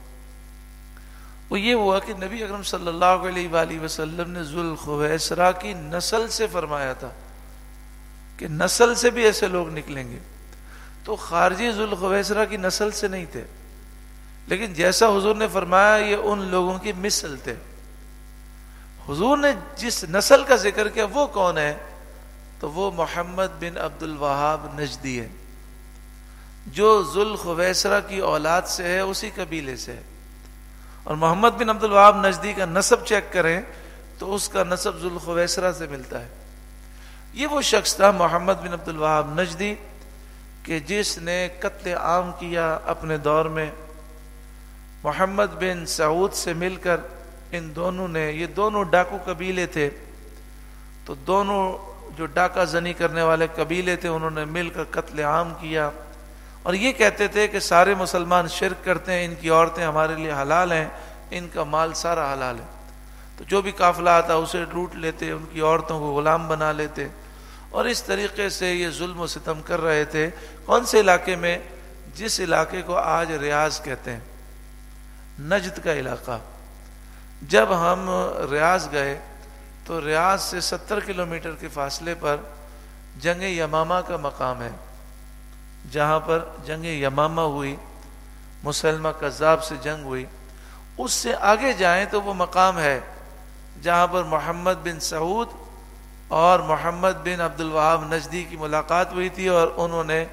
وہ یہ ہوا کہ نبی اکرم صلی اللہ علیہ وآلہ وسلم نے ذوالخویسرہ کی نسل سے فرمایا تھا کہ نسل سے بھی ایسے لوگ نکلیں گے، تو خارجی ذوالخویسرہ کی نسل سے نہیں تھے، لیکن جیسا حضور نے فرمایا یہ ان لوگوں کی مثل تھے۔ حضور نے جس نسل کا ذکر کیا وہ کون ہے؟ تو وہ محمد بن عبد الوہاب نجدی ہے، جو ذوالخویسرہ کی اولاد سے ہے، اسی قبیلے سے ہے۔ اور محمد بن عبد الوہاب نجدی کا نسب چیک کریں تو اس کا نسب ذوالخویسرہ سے ملتا ہے۔ یہ وہ شخص تھا محمد بن عبد الوہاب نجدی کہ جس نے قتل عام کیا اپنے دور میں۔ محمد بن سعود سے مل کر ان دونوں نے، یہ دونوں ڈاکو قبیلے تھے، تو دونوں جو ڈاکہ زنی کرنے والے قبیلے تھے انہوں نے مل کر قتل عام کیا، اور یہ کہتے تھے کہ سارے مسلمان شرک کرتے ہیں، ان کی عورتیں ہمارے لیے حلال ہیں، ان کا مال سارا حلال ہے۔ تو جو بھی قافلہ آتا اسے لوٹ لیتے، ان کی عورتوں کو غلام بنا لیتے، اور اس طریقے سے یہ ظلم و ستم کر رہے تھے۔ کون سے علاقے میں؟ جس علاقے کو آج ریاض کہتے ہیں، نجد کا علاقہ۔ جب ہم ریاض گئے تو ریاض سے 70 کلومیٹر کے فاصلے پر جنگ یمامہ کا مقام ہے، جہاں پر جنگ یمامہ ہوئی، مسلمہ کذاب سے جنگ ہوئی۔ اس سے آگے جائیں تو وہ مقام ہے جہاں پر محمد بن سعود اور محمد بن عبد الوہاب نجدی کی ملاقات ہوئی تھی، اور انہوں نے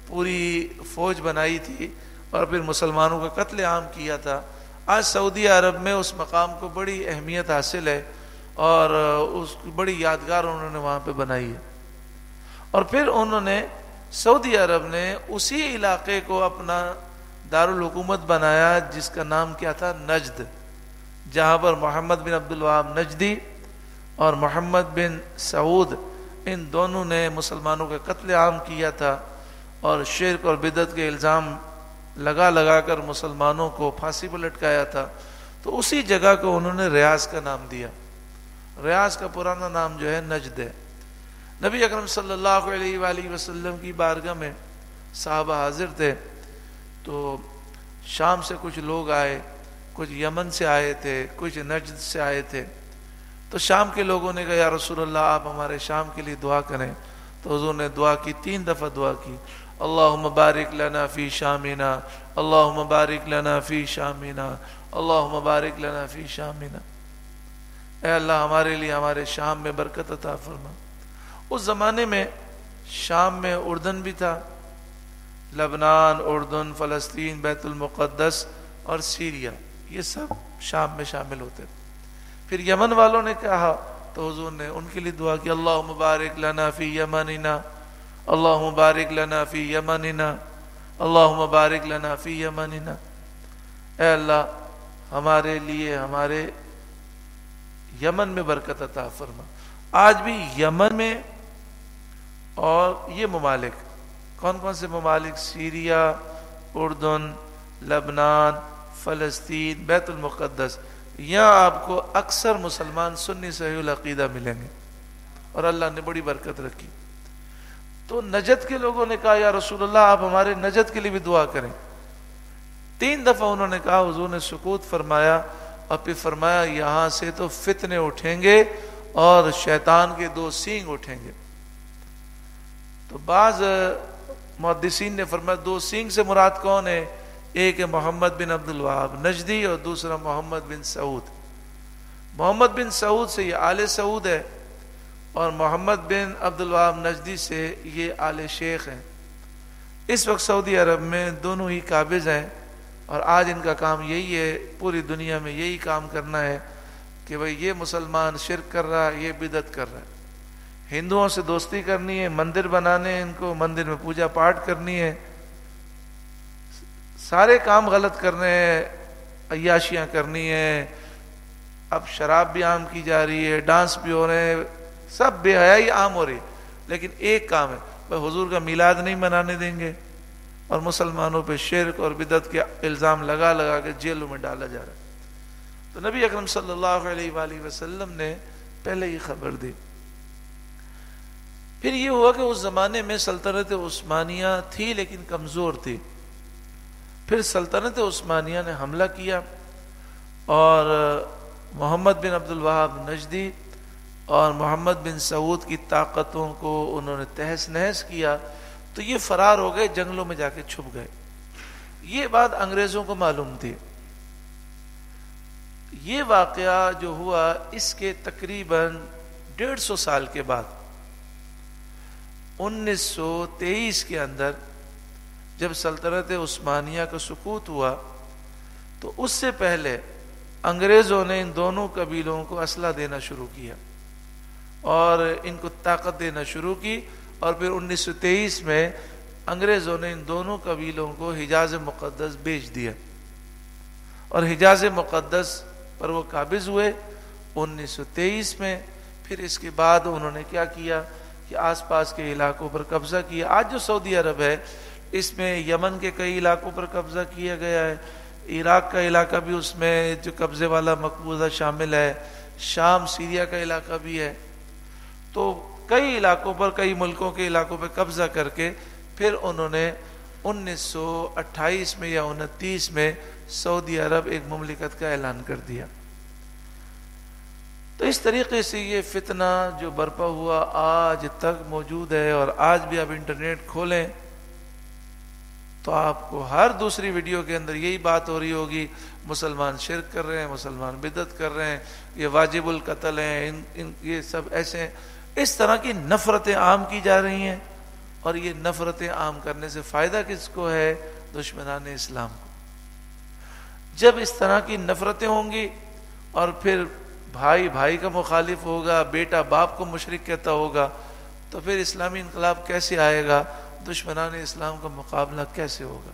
پوری فوج بنائی تھی اور پھر مسلمانوں کا قتل عام کیا تھا. آج سعودی عرب میں اس مقام کو بڑی اہمیت حاصل ہے اور اس کی بڑی یادگار انہوں نے وہاں پہ بنائی ہے. اور پھر انہوں نے سعودی عرب نے اسی علاقے کو اپنا دارالحکومت بنایا جس کا نام کیا تھا؟ نجد، جہاں پر محمد بن عبد الوہاب نجدی اور محمد بن سعود ان دونوں نے مسلمانوں کا قتل عام کیا تھا اور شرک اور بدعت کے الزام لگا کر مسلمانوں کو پھانسی پر لٹکایا تھا. تو اسی جگہ کو انہوں نے ریاض کا نام دیا. ریاض کا پرانا نام جو ہے نجد ہے. نبی اکرم صلی اللہ علیہ وآلہ وسلم کی بارگاہ میں صحابہ حاضر تھے تو شام سے کچھ لوگ آئے، کچھ یمن سے آئے تھے، کچھ نجد سے آئے تھے. تو شام کے لوگوں نے کہا یا رسول اللہ آپ ہمارے شام کے لیے دعا کریں. تو حضور نے دعا کی، 3 دفعہ دعا کی، اللہم بارک لنا فی شامنا، اللہم بارک لنا فی شامنا، اللہم بارک لنا فی شامنا. اے اللہ ہمارے لیے ہمارے شام میں برکت عطا فرما. اس زمانے میں شام میں اردن بھی تھا، لبنان، اردن، فلسطین، بیت المقدس اور سیریا، یہ سب شام میں شامل ہوتے تھے. پھر یمن والوں نے کہا تو حضور نے ان کے لیے دعا کی، اللہم بارک لنا فی یمننا، اللہم بارک لنا فی یمننا، اللہم بارک لنا فی یمننا. اے اللہ ہمارے لیے ہمارے یمن میں برکت عطا فرما. آج بھی یمن میں اور یہ ممالک کون کون سے ممالک؟ سیریا، اردن، لبنان، فلسطین، بیت المقدس. یہاں آپ کو اکثر مسلمان سنی صحیح العقیدہ ملیں گے اور اللہ نے بڑی برکت رکھی. تو نجد کے لوگوں نے کہا یا رسول اللہ آپ ہمارے نجد کے لیے بھی دعا کریں. 3 دفعہ انہوں نے کہا، حضور نے سکوت فرمایا اور پھر فرمایا یہاں سے تو فتنے اٹھیں گے اور شیطان کے 2 سینگ اٹھیں گے. تو بعض محدثین نے فرمایا 2 سینگ سے مراد کون ہے؟ ایک ہے محمد بن عبد الوہاب نجدی اور دوسرا محمد بن سعود. محمد بن سعود سے یہ آل سعود ہے اور محمد بن عبد الوہاب نجدی سے یہ آل شیخ ہیں. اس وقت سعودی عرب میں دونوں ہی قابض ہیں اور آج ان کا کام یہی ہے، پوری دنیا میں یہی کام کرنا ہے کہ بھئی یہ مسلمان شرک کر رہا ہے، یہ بدعت کر رہا ہے. ہندوؤں سے دوستی کرنی ہے، مندر بنانے ہیں ان کو، مندر میں پوجا پاٹ کرنی ہے، سارے کام غلط کرنے ہیں، عیاشیاں کرنی ہیں. اب شراب بھی عام کی جا رہی ہے، ڈانس بھی ہو رہے ہیں، سب بے حیائی عام ہو رہی ہے. لیکن ایک کام ہے، بھئی حضور کا میلاد نہیں منانے دیں گے اور مسلمانوں پہ شرک اور بدعت کے الزام لگا کے جیلوں میں ڈالا جا رہا ہے. تو نبی اکرم صلی اللہ علیہ وآلہ وسلم نے پہلے ہی خبر دی. پھر یہ ہوا کہ اس زمانے میں سلطنت عثمانیہ تھی لیکن کمزور تھی. پھر سلطنت عثمانیہ نے حملہ کیا اور محمد بن عبد الوہاب نجدی اور محمد بن سعود کی طاقتوں کو انہوں نے تہس نہس کیا. تو یہ فرار ہو گئے، جنگلوں میں جا کے چھپ گئے. یہ بات انگریزوں کو معلوم تھی. یہ واقعہ جو ہوا اس کے تقریباً 150 سال کے بعد 1923 کے اندر جب سلطنت عثمانیہ کا سقوط ہوا تو اس سے پہلے انگریزوں نے ان دونوں قبیلوں کو اسلحہ دینا شروع کیا اور ان کو طاقت دینا شروع کی. اور پھر 1923 میں انگریزوں نے ان دونوں قبیلوں کو حجاز مقدس بیچ دیا اور حجاز مقدس پر وہ قابض ہوئے 1923 میں. پھر اس کے بعد انہوں نے کیا کیا کہ آس پاس کے علاقوں پر قبضہ کیا. آج جو سعودی عرب ہے اس میں یمن کے کئی علاقوں پر قبضہ کیا گیا ہے، عراق کا علاقہ بھی اس میں جو قبضے والا مقبوضہ شامل ہے، شام سیریا کا علاقہ بھی ہے. تو کئی علاقوں پر، کئی ملکوں کے علاقوں پر قبضہ کر کے پھر انہوں نے 1928 میں یا 29 میں سعودی عرب ایک مملکت کا اعلان کر دیا. تو اس طریقے سے یہ فتنہ جو برپا ہوا آج تک موجود ہے. اور آج بھی آپ انٹرنیٹ کھولیں تو آپ کو ہر دوسری ویڈیو کے اندر یہی بات ہو رہی ہوگی، مسلمان شرک کر رہے ہیں، مسلمان بدعت کر رہے ہیں، یہ واجب القتل ہیں، یہ سب ایسے ہیں. اس طرح کی نفرتیں عام کی جا رہی ہیں اور یہ نفرتیں عام کرنے سے فائدہ کس کو ہے؟ دشمنان اسلام کو۔ جب اس طرح کی نفرتیں ہوں گی اور پھر بھائی بھائی کا مخالف ہوگا، بیٹا باپ کو مشرک کہتا ہوگا، تو پھر اسلامی انقلاب کیسے آئے گا؟ دشمنان اسلام کا مقابلہ کیسے ہوگا؟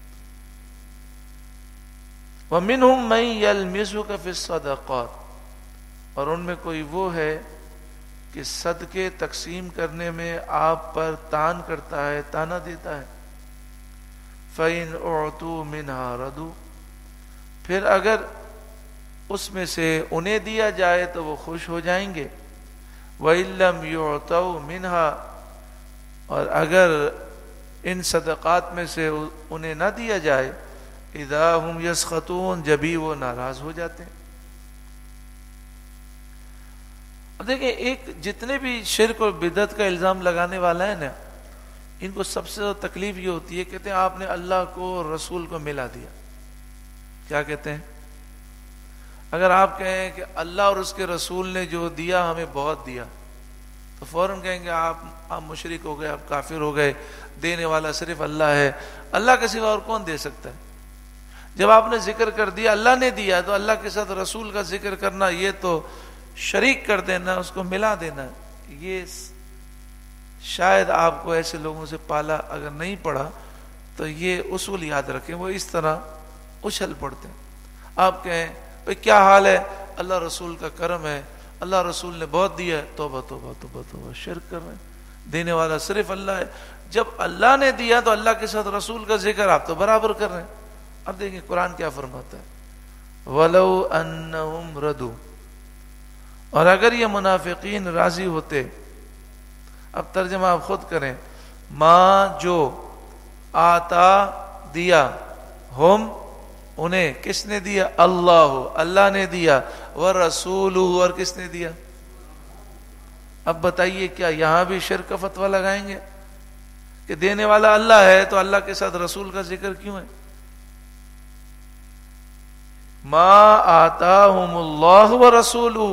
وَمِنْهُمْ مَنْ يَلْمِزُكَ فِي الصَّدَقَاتِ، اور ان میں کوئی وہ ہے کہ صدقے تقسیم کرنے میں آپ پر تان کرتا ہے، تانا دیتا ہے۔ فَإِنْ أُعْطُوا مِنْهَا رَضُوا، پھر اگر اس میں سے انہیں دیا جائے تو وہ خوش ہو جائیں گے۔ وَإِن لَّمْ يُعْطَوْا مِنْهَا، اور اگر ان صدقات میں سے انہیں نہ دیا جائے، اِذَا هُمْ يَسْخَطُونَ، جبھی وہ ناراض ہو جاتے ہیں۔ اور دیکھیں، ایک جتنے بھی شرک اور بدعت کا الزام لگانے والا ہے نا، ان کو سب سے زیادہ تکلیف یہ ہوتی ہے، کہتے ہیں آپ نے اللہ کو رسول کو ملا دیا۔ کیا کہتے ہیں؟ اگر آپ کہیں کہ اللہ اور اس کے رسول نے جو دیا ہمیں بہت دیا، تو فوراً کہیں گے آپ مشرک ہو گئے، آپ کافر ہو گئے، دینے والا صرف اللہ ہے، اللہ کے سوا اور کون دے سکتا ہے؟ جب آپ نے ذکر کر دیا اللہ نے دیا، تو اللہ کے ساتھ رسول کا ذکر کرنا، یہ تو شریک کر دینا، اس کو ملا دینا۔ یہ شاید آپ کو ایسے لوگوں سے پالا اگر نہیں پڑا تو یہ اصول یاد رکھیں، وہ اس طرح اچھل پڑتے ہیں۔ آپ کہیں بھئی کیا حال ہے؟ اللہ رسول کا کرم ہے، اللہ رسول نے بہت دیا ہے، توبہ توبہ توبہ توبہ، شرک کر رہے ہیں، دینے والا صرف اللہ ہے۔ جب اللہ نے دیا تو اللہ کے ساتھ رسول کا ذکر آپ تو برابر کر رہے ہیں۔ اب دیکھیں قرآن کیا فرماتا ہے، وَلَوْ أَنَّهُمْ رَضُوا، اور اگر یہ منافقین راضی ہوتے، اب ترجمہ آپ خود کریں، ماں جو آتا دیا، ہم انہیں، کس نے دیا؟ اللہ نے دیا، ورسولہ، اور کس نے دیا؟ اب بتائیے کیا یہاں بھی شرک کا فتویٰ لگائیں گے کہ دینے والا اللہ ہے تو اللہ کے ساتھ رسول کا ذکر کیوں ہے؟ ما آتاہم اللہ ورسولہ،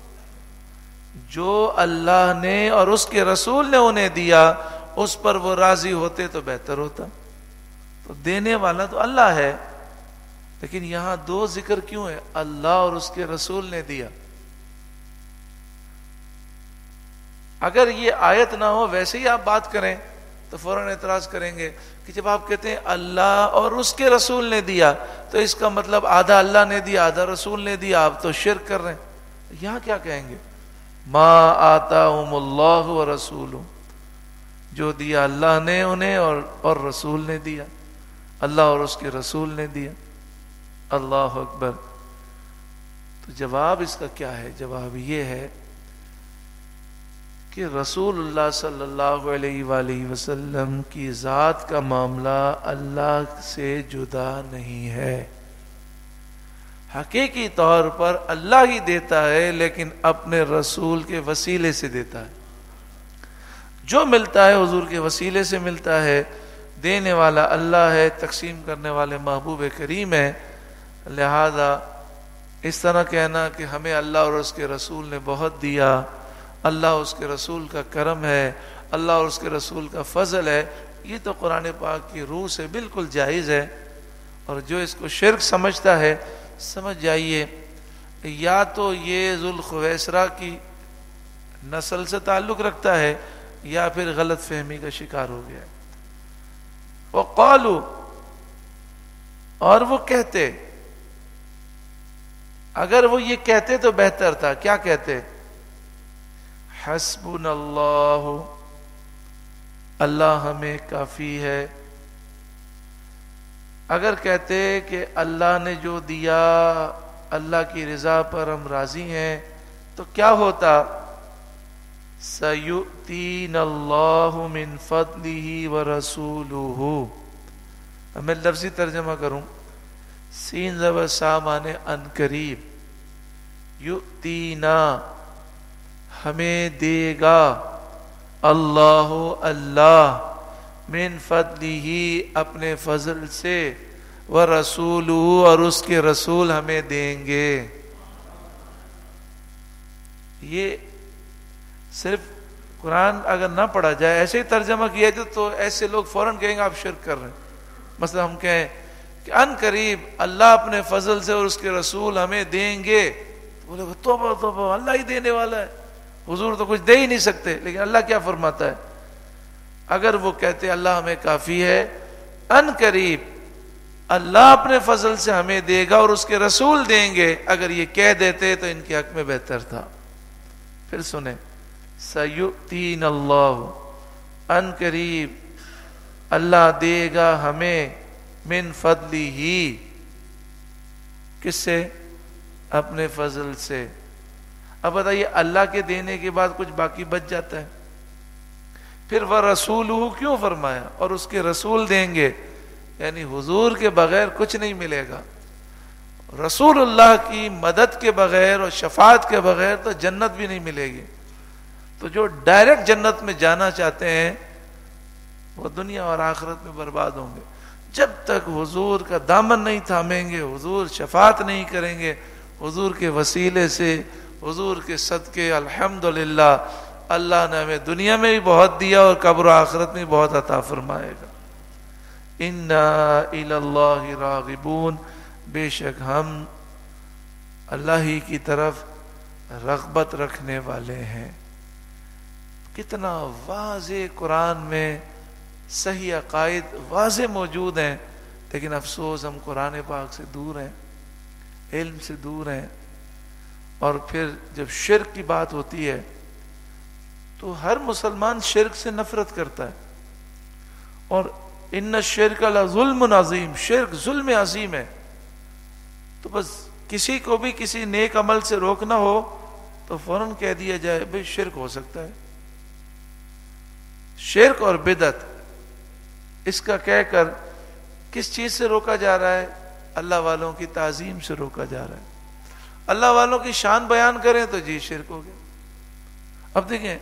جو اللہ نے اور اس کے رسول نے انہیں دیا اس پر وہ راضی ہوتے تو بہتر ہوتا۔ تو دینے والا تو اللہ ہے، لیکن یہاں دو ذکر کیوں ہے؟ اللہ اور اس کے رسول نے دیا۔ اگر یہ آیت نہ ہو، ویسے ہی آپ بات کریں تو فوراً اعتراض کریں گے کہ جب آپ کہتے ہیں اللہ اور اس کے رسول نے دیا تو اس کا مطلب آدھا اللہ نے دیا آدھا رسول نے دیا، آپ تو شرک کر رہے ہیں۔ یہاں کیا کہیں گے؟ ما آتاہم اللہ ورسولہ، جو دیا اللہ نے انہیں اور رسول نے دیا، اللہ اور اس کے رسول نے دیا۔ اللہ اکبر۔ تو جواب اس کا کیا ہے؟ جواب یہ ہے کہ رسول اللہ صلی اللہ علیہ وآلہ وسلم کی ذات کا معاملہ اللہ سے جدا نہیں ہے۔ حقیقی طور پر اللہ ہی دیتا ہے، لیکن اپنے رسول کے وسیلے سے دیتا ہے۔ جو ملتا ہے حضور کے وسیلے سے ملتا ہے۔ دینے والا اللہ ہے، تقسیم کرنے والے محبوب کریم ہے۔ لہذا اس طرح کہنا کہ ہمیں اللہ اور اس کے رسول نے بہت دیا، اللہ اس کے رسول کا کرم ہے، اللہ اور اس کے رسول کا فضل ہے، یہ تو قرآن پاک کی روح سے بالکل جائز ہے۔ اور جو اس کو شرک سمجھتا ہے، سمجھ جائیے یا تو یہ ذوالخویسرہ کی نسل سے تعلق رکھتا ہے یا پھر غلط فہمی کا شکار ہو گیا ہے۔ وقالوا، اور وہ کہتے، اگر وہ یہ کہتے تو بہتر تھا۔ کیا کہتے؟ حسبنا اللہ، اللہ ہمیں کافی ہے۔ اگر کہتے کہ اللہ نے جو دیا اللہ کی رضا پر ہم راضی ہیں تو کیا ہوتا؟ سَيُؤْتِينَ اللَّهُ مِنْ فَضْلِهِ وَرَسُولُهُ۔ میں لفظی ترجمہ کروں، سین زبر سا مانے ان قریب، یؤتینا ہمیں دے گا، اللہ اللہ، من فضلہ اپنے فضل سے، ورسولہ اور اس کے رسول ہمیں دیں گے۔ یہ صرف قرآن اگر نہ پڑھا جائے، ایسے ہی ترجمہ کیا جائے تو ایسے لوگ فوراً کہیں گے آپ شرک کر رہے ہیں۔ مثلا ہم کہیں کہ ان قریب اللہ اپنے فضل سے اور اس کے رسول ہمیں دیں گے، بولے توبہ توبہ، اللہ ہی دینے والا ہے، حضور تو کچھ دے ہی نہیں سکتے۔ لیکن اللہ کیا فرماتا ہے؟ اگر وہ کہتے اللہ ہمیں کافی ہے، ان قریب اللہ اپنے فضل سے ہمیں دے گا اور اس کے رسول دیں گے، اگر یہ کہہ دیتے تو ان کے حق میں بہتر تھا۔ پھر سنیں، سیؤتین اللہ، ان قریب اللہ دے گا ہمیں، من فضلہ، کس سے؟ اپنے فضل سے۔ اب بتائیے اللہ کے دینے کے بعد کچھ باقی بچ جاتا ہے؟ پھر وَرَسُولُهُ کیوں فرمایا؟ اور اس کے رسول دیں گے، یعنی حضور کے بغیر کچھ نہیں ملے گا۔ رسول اللہ کی مدد کے بغیر اور شفاعت کے بغیر تو جنت بھی نہیں ملے گی۔ تو جو ڈائریکٹ جنت میں جانا چاہتے ہیں وہ دنیا اور آخرت میں برباد ہوں گے۔ جب تک حضور کا دامن نہیں تھامیں گے، حضور شفاعت نہیں کریں گے، حضور کے وسیلے سے، حضور کے صدقے الحمدللہ اللہ نے ہمیں دنیا میں بھی بہت دیا اور قبر و آخرت میں بہت عطا فرمائے گا۔ اِنَّا إِلَى اللَّهِ رَاغِبُونَ، بے شک ہم اللہ ہی کی طرف رغبت رکھنے والے ہیں۔ کتنا واضح قرآن میں صحیح عقائد واضح موجود ہیں، لیکن افسوس ہم قرآن پاک سے دور ہیں، علم سے دور ہیں۔ اور پھر جب شرک کی بات ہوتی ہے تو ہر مسلمان شرک سے نفرت کرتا ہے، اور ان الشرک لظلم عظیم، شرک ظلم عظیم ہے۔ تو بس کسی کو بھی کسی نیک عمل سے روکنا ہو تو فوراً کہہ دیا جائے بھئی شرک ہو سکتا ہے۔ شرک اور بدعت، اس کا کہہ کر کس چیز سے روکا جا رہا ہے؟ اللہ والوں کی تعظیم سے روکا جا رہا ہے۔ اللہ والوں کی شان بیان کریں تو جی شرک ہو گیا۔ اب دیکھیں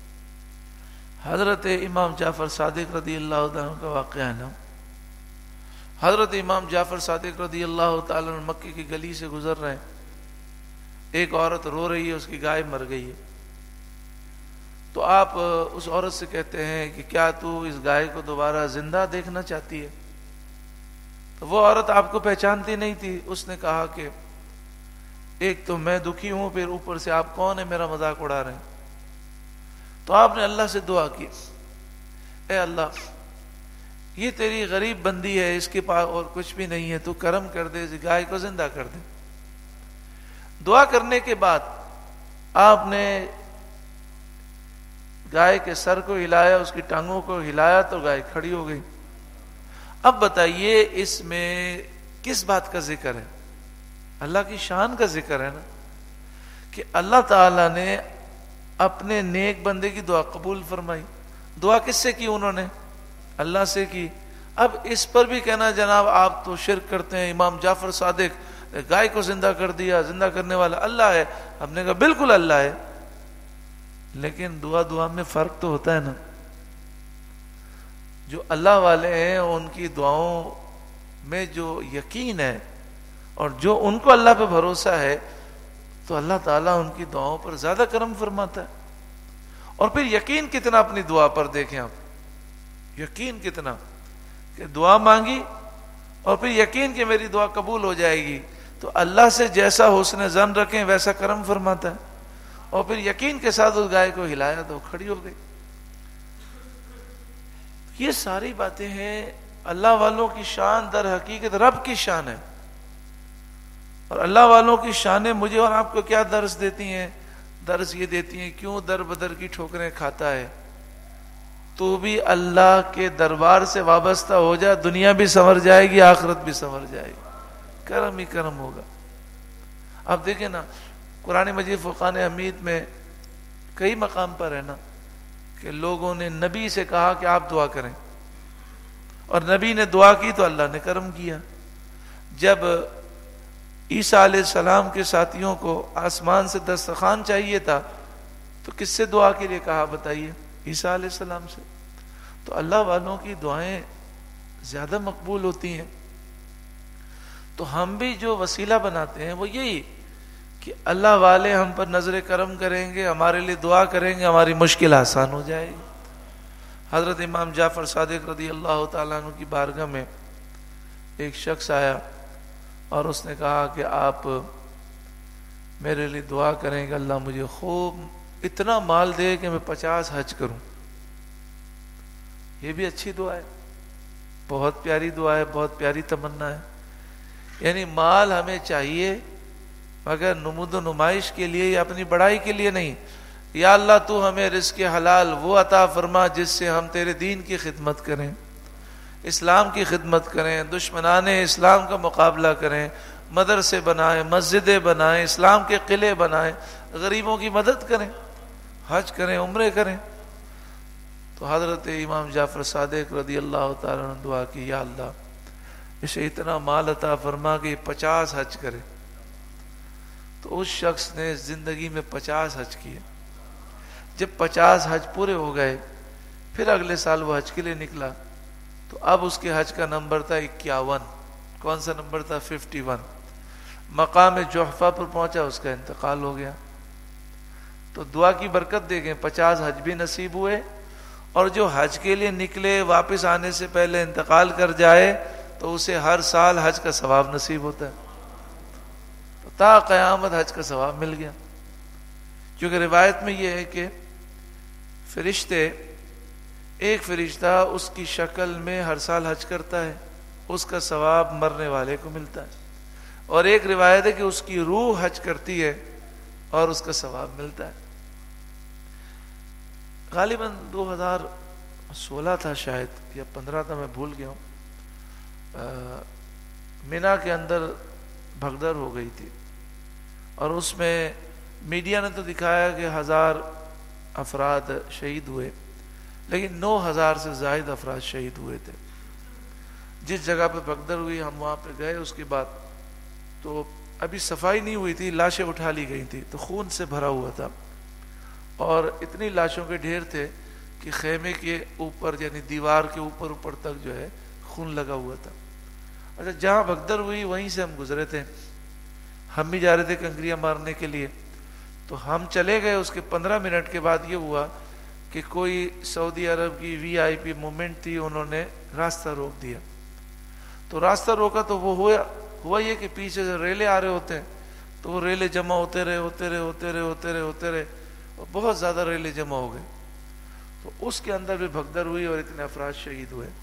حضرت امام جعفر صادق رضی اللہ تعالیٰ کا واقعہ ہے نا۔ حضرت امام جعفر صادق رضی اللہ تعالیٰ مکے کی گلی سے گزر رہے ہیں، ایک عورت رو رہی ہے، اس کی گائے مر گئی ہے۔ تو آپ اس عورت سے کہتے ہیں کہ کیا تو اس گائے کو دوبارہ زندہ دیکھنا چاہتی ہے؟ تو وہ عورت آپ کو پہچانتی نہیں تھی۔ اس نے کہا کہ ایک تو میں دکھی ہوں، پھر اوپر سے آپ کون ہیں میرا مذاق اڑا رہے ہیں۔ تو آپ نے اللہ سے دعا کی، اے اللہ یہ تیری غریب بندی ہے، اس کے پاس اور کچھ بھی نہیں ہے، تو کرم کر دے، اس گائے کو زندہ کر دے۔ دعا کرنے کے بعد آپ نے گائے کے سر کو ہلایا، اس کی ٹانگوں کو ہلایا تو گائے کھڑی ہو گئی۔ اب بتائیے اس میں کس بات کا ذکر ہے؟ اللہ کی شان کا ذکر ہے نا، کہ اللہ تعالیٰ نے اپنے نیک بندے کی دعا قبول فرمائی۔ دعا کس سے کی انہوں نے؟ اللہ سے کی۔ اب اس پر بھی کہنا جناب آپ تو شرک کرتے ہیں، امام جعفر صادق گائے کو زندہ کر دیا، زندہ کرنے والا اللہ ہے۔ ہم نے کہا بالکل اللہ ہے، لیکن دعا میں فرق تو ہوتا ہے نا۔ جو اللہ والے ہیں ان کی دعاؤں میں جو یقین ہے اور جو ان کو اللہ پہ بھروسہ ہے تو اللہ تعالیٰ ان کی دعاؤں پر زیادہ کرم فرماتا ہے۔ اور پھر یقین کتنا اپنی دعا پر دیکھیں آپ، یقین کتنا کہ دعا مانگی اور پھر یقین کہ میری دعا قبول ہو جائے گی، تو اللہ سے جیسا حسن ظن رکھیں ویسا کرم فرماتا ہے۔ اور پھر یقین کے ساتھ اس گائے کو ہلایا تو کھڑی ہو گئی۔ یہ ساری باتیں ہیں اللہ والوں کی شان، در حقیقت رب کی شان ہے۔ اور اللہ والوں کی شانیں مجھے اور آپ کو کیا درس دیتی ہیں؟ درس یہ دیتی ہیں کیوں در بدر کی ٹھوکریں کھاتا ہے، تو بھی اللہ کے دربار سے وابستہ ہو جا، دنیا بھی سنور جائے گی، آخرت بھی سنور جائے گی، کرم ہی کرم ہوگا۔ اب دیکھیں نا قرآن مجید فرقان حمید میں کئی مقام پر ہے نا کہ لوگوں نے نبی سے کہا کہ آپ دعا کریں، اور نبی نے دعا کی تو اللہ نے کرم کیا۔ جب عیسیٰ علیہ السلام کے ساتھیوں کو آسمان سے دسترخوان چاہیے تھا تو کس سے دعا کے لیے کہا بتائیے؟ عیسیٰ علیہ السلام سے۔ تو اللہ والوں کی دعائیں زیادہ مقبول ہوتی ہیں۔ تو ہم بھی جو وسیلہ بناتے ہیں وہ یہی کہ اللہ والے ہم پر نظر کرم کریں گے، ہمارے لیے دعا کریں گے، ہماری مشکل آسان ہو جائے گی۔ حضرت امام جعفر صادق رضی اللہ تعالیٰ عنہ کی بارگاہ میں ایک شخص آیا اور اس نے کہا کہ آپ میرے لیے دعا کریں کہ اللہ مجھے خوب اتنا مال دے کہ میں 50 حج کروں۔ یہ بھی اچھی دعا ہے، بہت پیاری دعا ہے، بہت پیاری تمنا ہے۔ یعنی مال ہمیں چاہیے مگر نمود و نمائش کے لیے یا اپنی بڑائی کے لیے نہیں۔ یا اللہ تو ہمیں رزق حلال وہ عطا فرما جس سے ہم تیرے دین کی خدمت کریں، اسلام کی خدمت کریں، دشمنان اسلام کا مقابلہ کریں، مدرسے بنائیں، مسجدیں بنائیں، اسلام کے قلعے بنائیں، غریبوں کی مدد کریں، حج کریں، عمرے کریں۔ تو حضرت امام جعفر صادق رضی اللہ تعالیٰ عنہ دعا کی، یا اللہ اسے اتنا مال عطا فرما کہ 50 حج کرے۔ تو اس شخص نے زندگی میں 50 حج کیے۔ جب 50 حج پورے ہو گئے پھر اگلے سال وہ حج کے لیے نکلا، تو اب اس کے حج کا نمبر تھا 51۔ کون سا نمبر تھا؟ 51۔ مقام جحفہ پر پہنچا، اس کا انتقال ہو گیا۔ تو دعا کی برکت دیکھیں، 50 حج بھی نصیب ہوئے، اور جو حج کے لیے نکلے واپس آنے سے پہلے انتقال کر جائے تو اسے ہر سال حج کا ثواب نصیب ہوتا ہے، تو تا قیامت حج کا ثواب مل گیا۔ کیونکہ روایت میں یہ ہے کہ فرشتے، ایک فرشتہ اس کی شکل میں ہر سال حج کرتا ہے، اس کا ثواب مرنے والے کو ملتا ہے، اور ایک روایت ہے کہ اس کی روح حج کرتی ہے اور اس کا ثواب ملتا ہے۔ غالباً 2016 تھا شاید یا 15 تھا، میں بھول گیا ہوں، مینا کے اندر بھگدڑ ہو گئی تھی، اور اس میں میڈیا نے تو دکھایا کہ 1000 افراد شہید ہوئے، لیکن 9000 سے زائد افراد شہید ہوئے تھے۔ جس جگہ پہ بھگدڑ ہوئی ہم وہاں پہ گئے، اس کے بعد تو ابھی صفائی نہیں ہوئی تھی، لاشیں اٹھا لی گئی تھی، تو خون سے بھرا ہوا تھا، اور اتنی لاشوں کے ڈھیر تھے کہ خیمے کے اوپر یعنی دیوار کے اوپر تک جو ہے خون لگا ہوا تھا۔ اچھا، جہاں بھگدڑ ہوئی وہیں سے ہم گزرے تھے، ہم بھی جا رہے تھے کنکریاں مارنے کے لیے، تو ہم چلے گئے۔ اس کے 15 منٹ کے بعد یہ ہوا کہ کوئی سعودی عرب کی VIP موومنٹ تھی، انہوں نے راستہ روک دیا۔ تو راستہ روکا تو وہ ہوا یہ کہ پیچھے سے ریلے آ رہے ہوتے ہیں، تو وہ ریلے جمع ہوتے رہے، اور بہت زیادہ ریلے جمع ہو گئے، تو اس کے اندر بھی بھگدڑ ہوئی اور اتنے افراد شہید ہوئے۔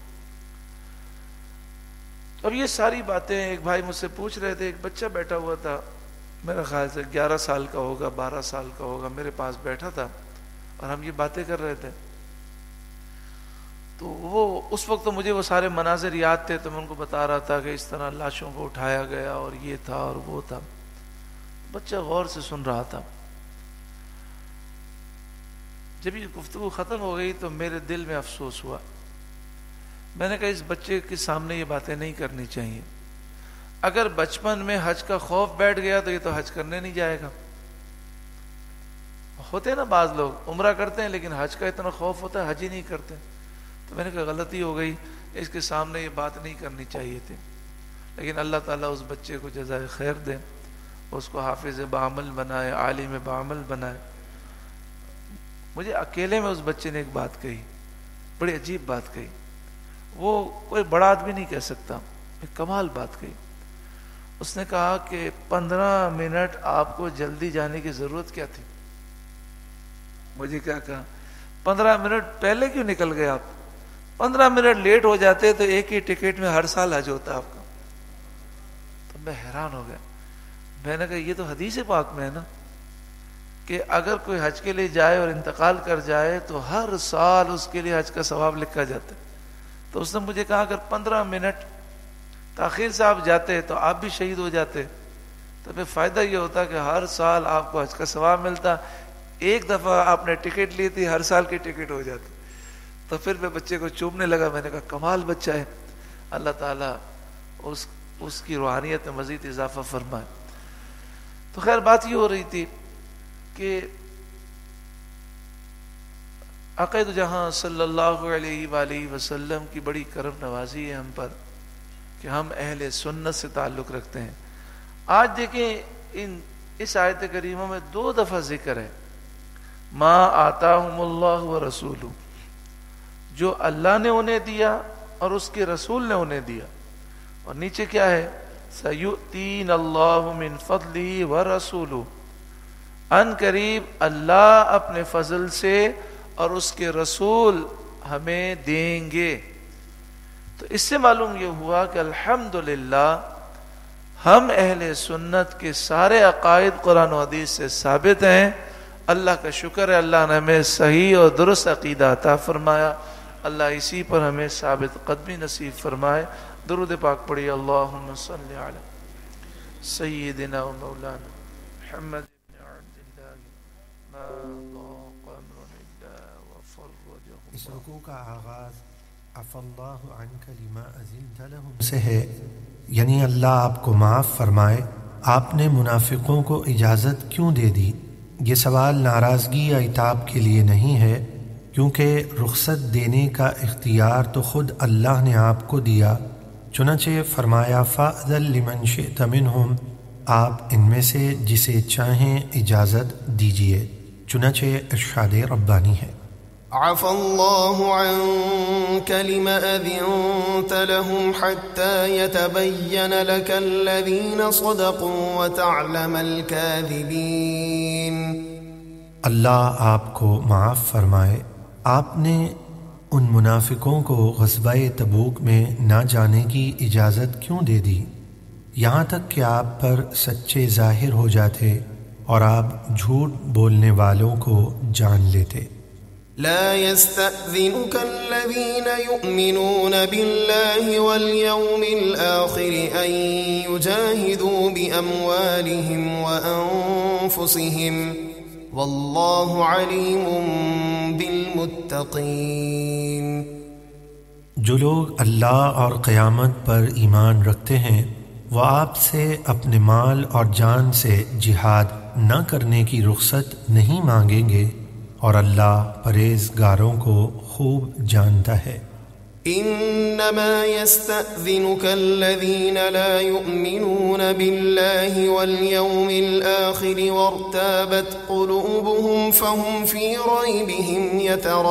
اب یہ ساری باتیں ایک بھائی مجھ سے پوچھ رہے تھے، ایک بچہ بیٹھا ہوا تھا، میرا خیال سے 11 سال کا ہوگا، 12 سال کا ہوگا، میرے پاس بیٹھا تھا اور ہم یہ باتیں کر رہے تھے۔ تو وہ اس وقت تو مجھے وہ سارے مناظر یاد تھے، تو میں ان کو بتا رہا تھا کہ اس طرح لاشوں کو اٹھایا گیا اور یہ تھا اور وہ تھا۔ بچہ غور سے سن رہا تھا۔ جب یہ گفتگو ختم ہو گئی تو میرے دل میں افسوس ہوا۔ میں نے کہا اس بچے کے سامنے یہ باتیں نہیں کرنی چاہیے۔ اگر بچپن میں حج کا خوف بیٹھ گیا تو یہ تو حج کرنے نہیں جائے گا۔ ہوتے ہیں نا بعض لوگ عمرہ کرتے ہیں لیکن حج کا اتنا خوف ہوتا ہے حج ہی نہیں کرتے۔ تو میں نے کہا غلطی ہو گئی، اس کے سامنے یہ بات نہیں کرنی چاہیے تھی۔ لیکن اللہ تعالیٰ اس بچے کو جزائے خیر دے، اس کو حافظ بعمل بنائے، عالم بعمل بنائے۔ مجھے اکیلے میں اس بچے نے ایک بات کہی، بڑی عجیب بات کہی، وہ کوئی بڑا آدمی نہیں کہہ سکتا، ایک کمال بات کہی۔ اس نے کہا کہ 15 منٹ آپ کو جلدی جانے کی ضرورت کیا تھی؟ مجھے کیا کہا 15 منٹ پہلے کیوں نکل گئے آپ؟ 15 منٹ لیٹ ہو جاتے تو ایک ہی ٹکٹ میں ہر سال حج ہوتا آپ کا۔ تو میں حیران ہو گیا، میں نے کہا یہ تو حدیث پاک میں ہے نا کہ اگر کوئی حج کے لیے جائے اور انتقال کر جائے تو ہر سال اس کے لیے حج کا ثواب لکھا جاتا ہے۔ تو اس نے مجھے کہا اگر 15 منٹ تاخیر سے آپ جاتے تو آپ بھی شہید ہو جاتے، تو پھر فائدہ یہ ہوتا کہ ہر سال آپ کو حج کا ثواب ملتا، ایک دفعہ آپ نے ٹکٹ لی تھی ہر سال کی ٹکٹ ہو جاتی۔ تو پھر میں بچے کو چومنے لگا، میں نے کہا کمال بچہ ہے، اللہ تعالیٰ اس کی روحانیت میں مزید اضافہ فرمائے۔ تو خیر بات یہ ہو رہی تھی کہ عقائد جہاں صلی اللہ علیہ وآلہ وسلم کی بڑی کرم نوازی ہے ہم پر کہ ہم اہل سنت سے تعلق رکھتے ہیں۔ آج دیکھیں ان اس آیت کریمہ میں 2 دفعہ ذکر ہے ما آتاہم اللہ و رسولہ، جو اللہ نے انہیں دیا اور اس کے رسول نے انہیں دیا، اور نیچے کیا ہے سیؤتین اللہ من فضلہ و رسولہ، ان قریب اللہ اپنے فضل سے اور اس کے رسول ہمیں دیں گے۔ تو اس سے معلوم یہ ہوا کہ الحمدللہ ہم اہل سنت کے سارے عقائد قرآن و حدیث سے ثابت ہیں۔ اللہ کا شکر ہے، اللہ نے ہمیں صحیح اور درست عقیدہ عطا فرمایا۔ اللہ اسی پر ہمیں ثابت قدمی نصیب فرمائے۔ درود پاک پڑھی، اللہم صلی علی سیدنا و مولانا محمد بن عبد اللہ ما ضاق امر الا وفرجہ۔ اس رکوع کا آغاز عفی اللہ عنک لما اذنت لهم سے ہے، یعنی اللہ آپ کو معاف فرمائے، آپ نے منافقوں کو اجازت کیوں دے دی؟ یہ سوال ناراضگی یا عتاب کے لیے نہیں ہے، کیونکہ رخصت دینے کا اختیار تو خود اللہ نے آپ کو دیا۔ چنانچہ فرمایا فَأْذَن لِمَنْ شِئْتَ مِنْهُمْ، آپ ان میں سے جسے چاہیں اجازت دیجئے۔ چنانچہ ارشاد ربانی ہے عفى الله عنك لما أذنت لهم حتى يتبين لك الذين صدقوا وتعلم الكاذبين۔ اللہ آپ کو معاف فرمائے، آپ نے ان منافقوں کو غزوہ تبوک میں نہ جانے کی اجازت کیوں دے دی، یہاں تک کہ آپ پر سچے ظاہر ہو جاتے اور آپ جھوٹ بولنے والوں کو جان لیتے۔ لا يستأذنك الذين يؤمنون بالله واليوم الآخر أن يجاهدوا بأموالهم وأنفسهم والله عليم بالمتقين۔ جو لوگ اللہ اور قیامت پر ایمان رکھتے ہیں وہ آپ سے اپنے مال اور جان سے جہاد نہ کرنے کی رخصت نہیں مانگیں گے، اور اللہ پرہیزگاروں کو خوب جانتا ہے۔ انما يستأذنك الذين لا يؤمنون بالله واليوم الآخر وارتابت قلوبهم فهم في ريبهم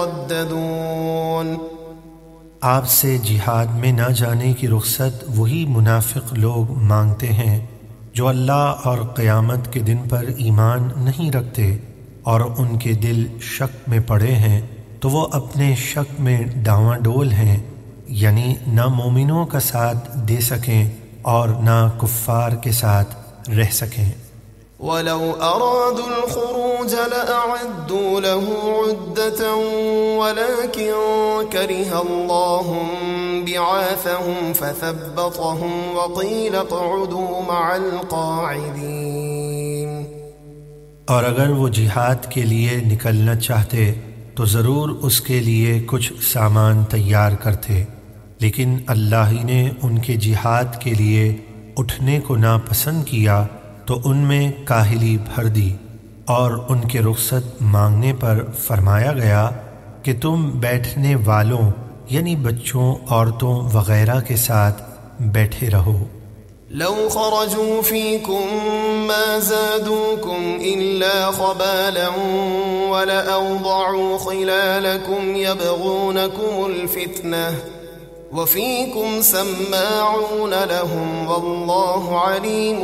يترددون۔ آپ سے جہاد میں نہ جانے کی رخصت وہی منافق لوگ مانگتے ہیں جو اللہ اور قیامت کے دن پر ایمان نہیں رکھتے اور ان کے دل شک میں پڑے ہیں، تو وہ اپنے شک میں ڈاواں ڈول ہیں، یعنی نہ مومنوں کا ساتھ دے سکیں اور نہ کفار کے ساتھ رہ سکیں۔ وَلَوْ أَرَادُوا الْخُرُوجَ لَأَعَدُّوا لَهُ عُدَّةً وَلَكِنْ كَرِهَ اللَّهُ بِعَاثَهُمْ فَثَبَّطَهُمْ وَقِيلَ اقْعُدُوا مَعَ الْقَاعِدِينَ۔ اور اگر وہ جہاد کے لیے نکلنا چاہتے تو ضرور اس کے لیے کچھ سامان تیار کرتے، لیکن اللہ ہی نے ان کے جہاد کے لیے اٹھنے کو ناپسند کیا تو ان میں کاہلی بھر دی، اور ان کے رخصت مانگنے پر فرمایا گیا کہ تم بیٹھنے والوں یعنی بچوں، عورتوں وغیرہ کے ساتھ بیٹھے رہو۔ لو خرجوا فيكم ما زادوكم إلا خبالا ولأوضعوا خلالكم يبغونكم الفتنة وفيكم سماعون لهم والله عليم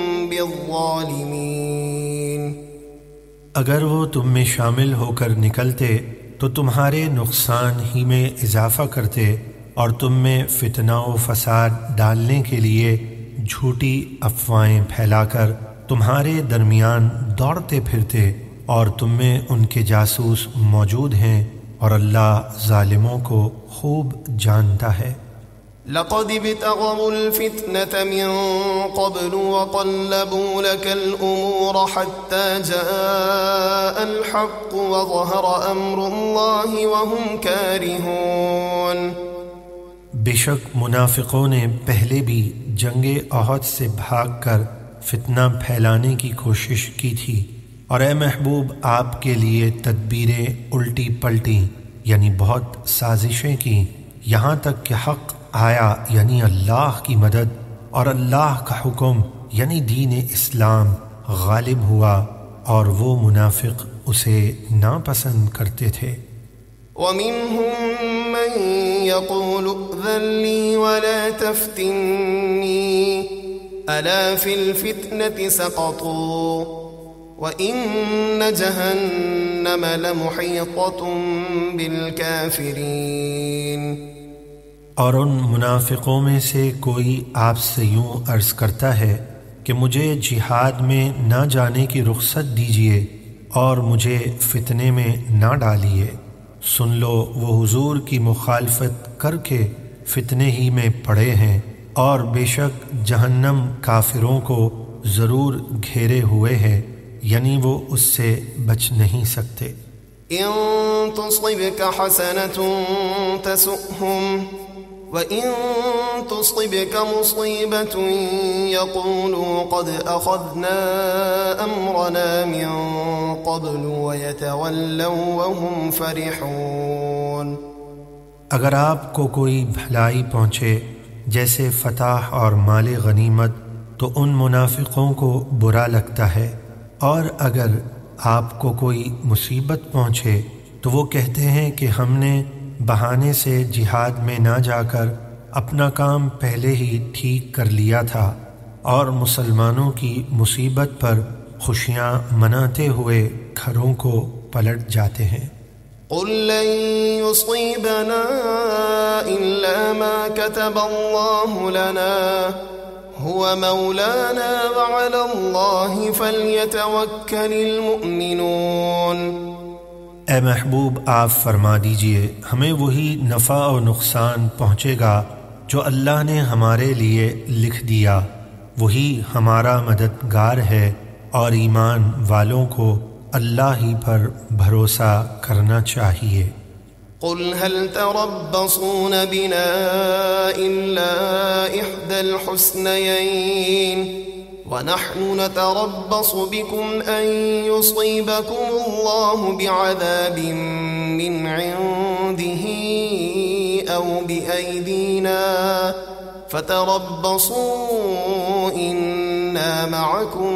بالظالمين۔ اگر وہ تم میں شامل ہو کر نکلتے تو تمہارے نقصان ہی میں اضافہ کرتے اور تم میں فتنہ و فساد ڈالنے کے لیے جھوٹی افواہیں پھیلا کر تمہارے درمیان دوڑتے پھرتے، اور تم میں ان کے جاسوس موجود ہیں، اور اللہ ظالموں کو خوب جانتا ہے۔ لقد ابتغوا الفتنة من قبل وقلبوا لك الأمور حتى جاء الحق وظهر أمر الله وهم كارهون۔ بے شک منافقوں نے پہلے بھی جنگ احد سے بھاگ کر فتنہ پھیلانے کی کوشش کی تھی، اور اے محبوب آپ کے لیے تدبیریں الٹی پلٹی یعنی بہت سازشیں کی، یہاں تک کہ حق آیا یعنی اللہ کی مدد، اور اللہ کا حکم یعنی دین اسلام غالب ہوا اور وہ منافق اسے ناپسند کرتے تھے۔ وَمِنْهُمْ مَنْ يَقُولُ ائْذَنْ لِي وَلَا تَفْتِنِّي أَلَا فِي الْفِتْنَةِ سَقَطُوا وَإِنَّ جَهَنَّمَ لَمُحِيطَةٌ بِالْكَافِرِينَ۔ اور ان منافقوں میں سے کوئی آپ سے یوں عرض کرتا ہے کہ مجھے جہاد میں نہ جانے کی رخصت دیجیے اور مجھے فتنے میں نہ ڈالیے، سن لو وہ حضور کی مخالفت کر کے فتنے ہی میں پڑے ہیں، اور بے شک جہنم کافروں کو ضرور گھیرے ہوئے ہے، یعنی وہ اس سے بچ نہیں سکتے۔ ان تصبك حسنة تسؤهم وَإِن تُصِبْكَ مُصِيبَةٌ يَقُولُوا قَدْ أَخَذْنَا أَمْرَنَا مِنْ قَبْلُ وَيَتَوَلَّوْا وَهُمْ فَرِحُونَ۔ اگر آپ کو کوئی بھلائی پہنچے جیسے فتح اور مال غنیمت تو ان منافقوں کو برا لگتا ہے، اور اگر آپ کو کوئی مصیبت پہنچے تو وہ کہتے ہیں کہ ہم نے بہانے سے جہاد میں نہ جا کر اپنا کام پہلے ہی ٹھیک کر لیا تھا، اور مسلمانوں کی مصیبت پر خوشیاں مناتے ہوئے گھروں کو پلٹ جاتے ہیں۔ قل لن يصيبنا إلا ما كتب الله لنا هو مولانا وعلى الله فليتوكل المؤمنون۔ اے محبوب آپ فرما دیجئے ہمیں وہی نفع و نقصان پہنچے گا جو اللہ نے ہمارے لیے لکھ دیا، وہی ہمارا مددگار ہے، اور ایمان والوں کو اللہ ہی پر بھروسہ کرنا چاہیے۔ قل هل تربصون بنا إلا إحدى الحسنيين ونحن نتربص بكم أن يصيبكم الله بعذاب من عنده أو بأيدينا فتربصوا إنا معكم